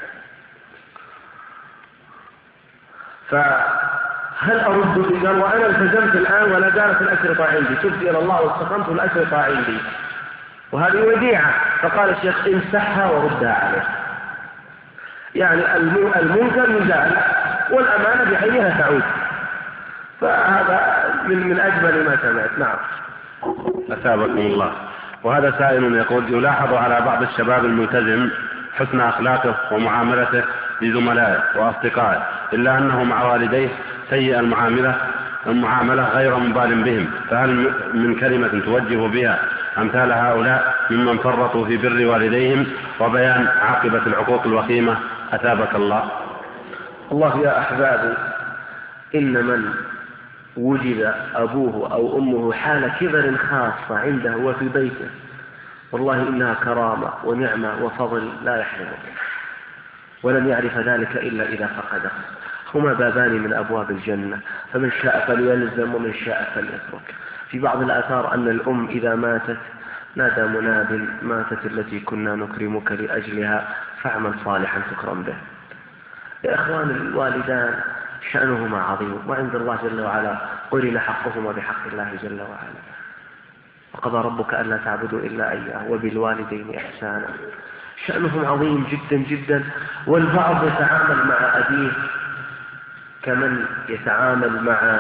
Speaker 1: فهل أرد بقال وأنا التزمت الآن ولا زالت الأشرطة عندي، تبت إلى الله واستقمت الأشرطة عندي وهذه وديعة. فقال الشيخ امسحها وردها عليه. يعني المنكر يزال والأمانة بعينها تعود. فهذا من أجمل ما سمعت. نعم.
Speaker 2: أثابكم الله. وهذا سائل يقول يلاحظ على بعض الشباب الملتزم حسن أخلاقه ومعاملته لزملائه وأصدقائه، إلا أنه مع والديه سيء المعاملة غير مبال بهم، فهل من كلمة توجه بها أمثال هؤلاء ممن فرطوا في بر والديهم وبيان عاقبة العقوق الوخيمة؟ أثابك الله.
Speaker 1: الله يا أحبابي، إن من وجد أبوه أو أمه حال كبر خاصة عنده وفي بيته والله إنها كرامة ونعمة وفضل لا يحرمه، ولن يعرف ذلك إلا إذا فقده. هما بابان من أبواب الجنة، فمن شاء فليلزم ومن شاء فليترك. في بعض الآثار أن الأم إذا ماتت نادى مناد: ماتت التي كنا نكرمك لأجلها فاعمل صالحا تكرم به. يا إخوان، الوالدان شأنهما عظيم، وعند الله جل وعلا قرن حقهما بحق الله جل وعلا. وقضى ربك ألا تعبدوا إلا إياه وبالوالدين إحسانا. شأنهم عظيم جدا جدا. والبعض يتعامل مع أبيه كمن يتعامل مع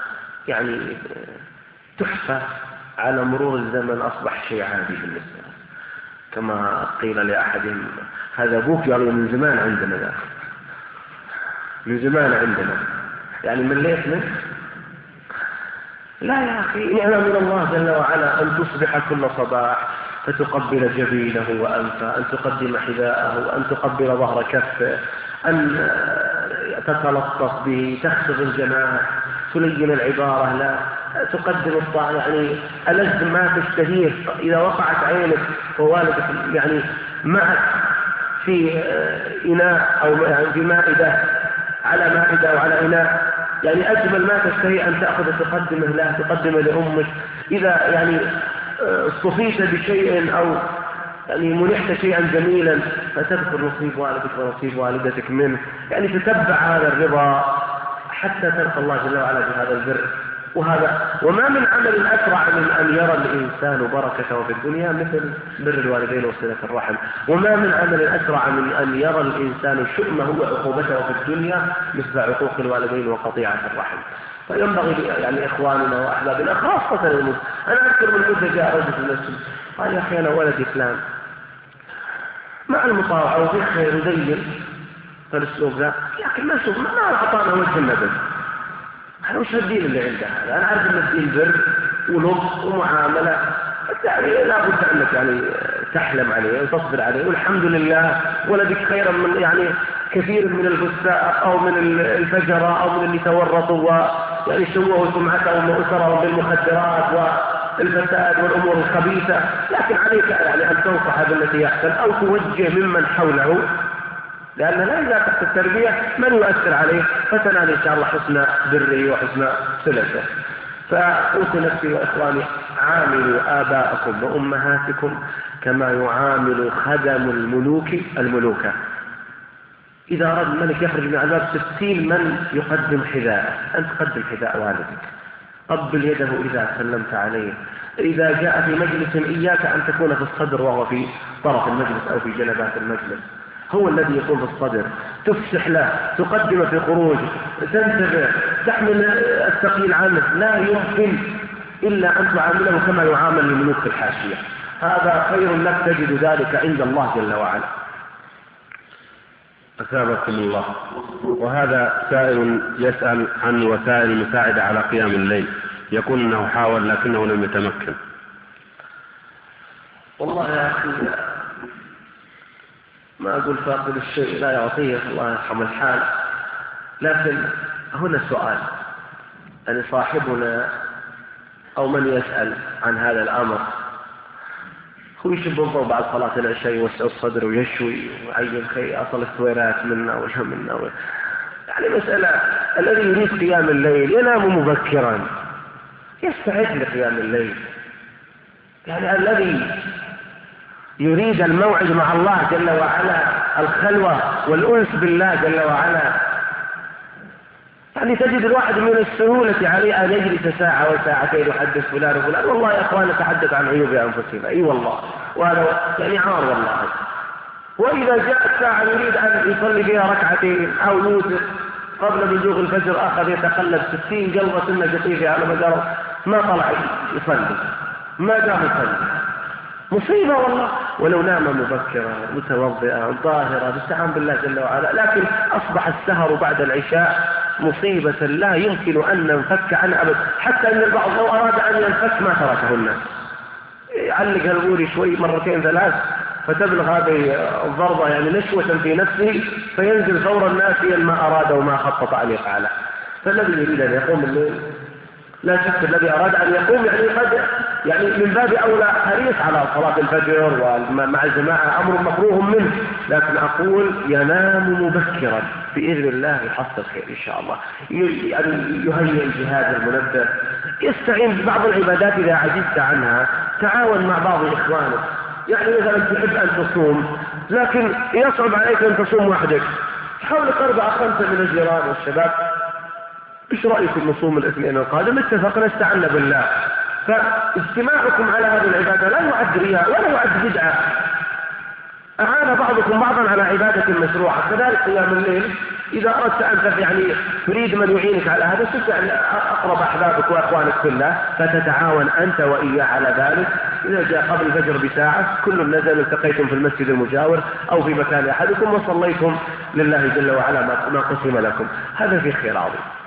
Speaker 1: تحفة، على مرور الزمن أصبح شيء عادي بالنسبة له. كما قيل لأحدهم: هذا أبوك، يعني من زمان عندنا، ذا من زمان عندنا، يعني من ليش منه؟ لا يا أخي، نعمة من الله جل وعلا أن تصبح كل صباح فتقبل جبينه وأنفه، أن تقدم حذاءه، أن تقبل ظهر كفه، أن تتلطف به، تخفض الجناح، تلين العبارة، لا تقدم الطاعة، ألذ ما تشتهيه. إذا وقعت عينك ووالدك معك في إناء أو في مائدة، على مائدة أو على إناء، أجمل ما تشتهي أن تأخذ تقدمه له، تقدمه لأمك. إذا اصطفيت بشيء أو منحت شيئا جميلا فتذكر نصيب والدك ونصيب والدتك منه، تتبع هذا الرضا حتى تلقى الله جل وعلا بهذا البر. وما من عمل أسرع من أن يرى الإنسان بركته في الدنيا مثل بر الوالدين وصلة الرحم، وما من عمل أسرع من أن يرى الإنسان شؤمه وعقوبته في الدنيا مثل عقوق الوالدين وقطيعة الرحم. فينبغي إخواننا وأحبابنا خاصة المسلمين. أنا أذكر من مدة جاء رجل في المسجد قال: يا أخي، أنا ولدي فلان مع المطاوعة وفي خير ودين فالأسلوب ذا، يا أخي ما أعطانا وجه النبي. أنا وش الدين اللي عنده هذا؟ أنا عارف أن الدين بر ولطف ومعاملة، لا بد أنك تحلم عليه وتصبر عليه. والحمد لله ولدك خيرا من كثير من الفساء أو من الفجرة أو من اللي تورطوا شوهوا سمعتهم وأسرهم بالمخدرات والفساد والأمور الخبيثة. لكن عليك أن تنصح بالتي أحسن أو توجه ممن حوله، لأن لا يزال تحت التربية من يؤثر عليه، فتنال إن شاء الله حسن بره وحسن صلته. فأوصي نفسي وإخواني: عاملوا آباءكم وأمهاتكم كما يعامل خدم الملوك الملوكة. إذا أراد الملك يخرج من عذاب 60 من يقدم حذاءه، أن تقدم حذاء والدك، قبل يده إذا سلمت عليه. إذا جاء في مجلس إياك أن تكون في الصدر وهو في طرف المجلس أو في جنبات المجلس، هو الذي يكون في الصدر. تفسح له، تقدم في خروج، تنتبه، تحمل الثقيل عنه. لا يمكن إلا أن تعامله كما يعامل الملوك في الحاشية. هذا خير لك، تجد ذلك عند الله جل وعلا.
Speaker 2: أثابكم الله. وهذا سائل يسأل عن وسائل المساعدة على قيام الليل، يقول أنه حاول لكنه لم يتمكن.
Speaker 1: والله يا أخي، ما أقول فاقد الشيء لا يعطيه، الله يرحم الحال. لكن هنا سؤال: صاحبنا أو من يسأل عن هذا الأمر هو يشب الضوء بعد صلاة العشاء يوسع الصدر ويشوي ويعين أصل الثويرات منا ولا منا مسألة. الذي يريد قيام الليل ينام مبكرا، يستعد لقيام الليل. الذي يريد الموعد مع الله جل وعلا، الخلوة والأنس بالله جل وعلا، تجد الواحد من السهولة عليه أن يجلس ساعة وساعتين يحدث فلان وفلان. والله يا أخوان نتحدث عن عيوب أنفسنا، أي والله، وهذا عار والله. وإذا جاءت ساعة يريد أن يصلي فيها ركعتين أو يوتر قبل بلوغ الفجر، أخذ يتقلب 60 قلبة سنة جطيفة على مدار ما طلع يصلي، ما قام يصلي. مصيبة والله. ولو نام مبكرا متوضئا ظاهرا باستعان بالله جل وعلا، لكن أصبح السهر بعد العشاء مصيبة لا يمكن أن ننفك عنها أبدا. حتى أن البعض لو أراد أن ينفك ما تركه الناس، يعلق البوري شوي مرتين ثلاث فتبلغ هذه الضربة نشوة في نفسه، فينزل فور الناس ما أراد وما خطط أن يفعله. فالذي يريد أن يقوم الليل لا شك الذي أراد أن يقوم قد يعني من باب أولى حريص على صلاة الفجر ومع الجماعة أمر مكروه منه، لكن أقول ينام مبكرا بإذن الله يحصل خير إن شاء الله. يعني يهيئ الجهاز المنبه، يستعين ببعض العبادات إذا عجزت عنها، تعاون مع بعض إخوانك. يعني مثلا تحب أن تصوم لكن يصعب عليك أن تصوم وحدك، حاول 4-5 من الجيران والشباب، ايش رأيكم نصوم الاثنين القادم؟ اتفقنا استعنا بالله. فاجتماعكم على هذه العبادة لا يعد رياء ولا يعد بدعة، أعان بعضكم بعضا على عبادة مشروعة. كذلك قيام الليل إذا أردت أن يعني تريد من يعينك على هذا تسأل أقرب أحبابك وأخوانك كله فتتعاون أنت وإياه على ذلك. إذا جاء قبل الفجر بساعة كل نزل التقيتم في المسجد المجاور أو في مكان أحدكم وصليتم لله جل وعلا ما قسم لكم، هذا في خير عظيم.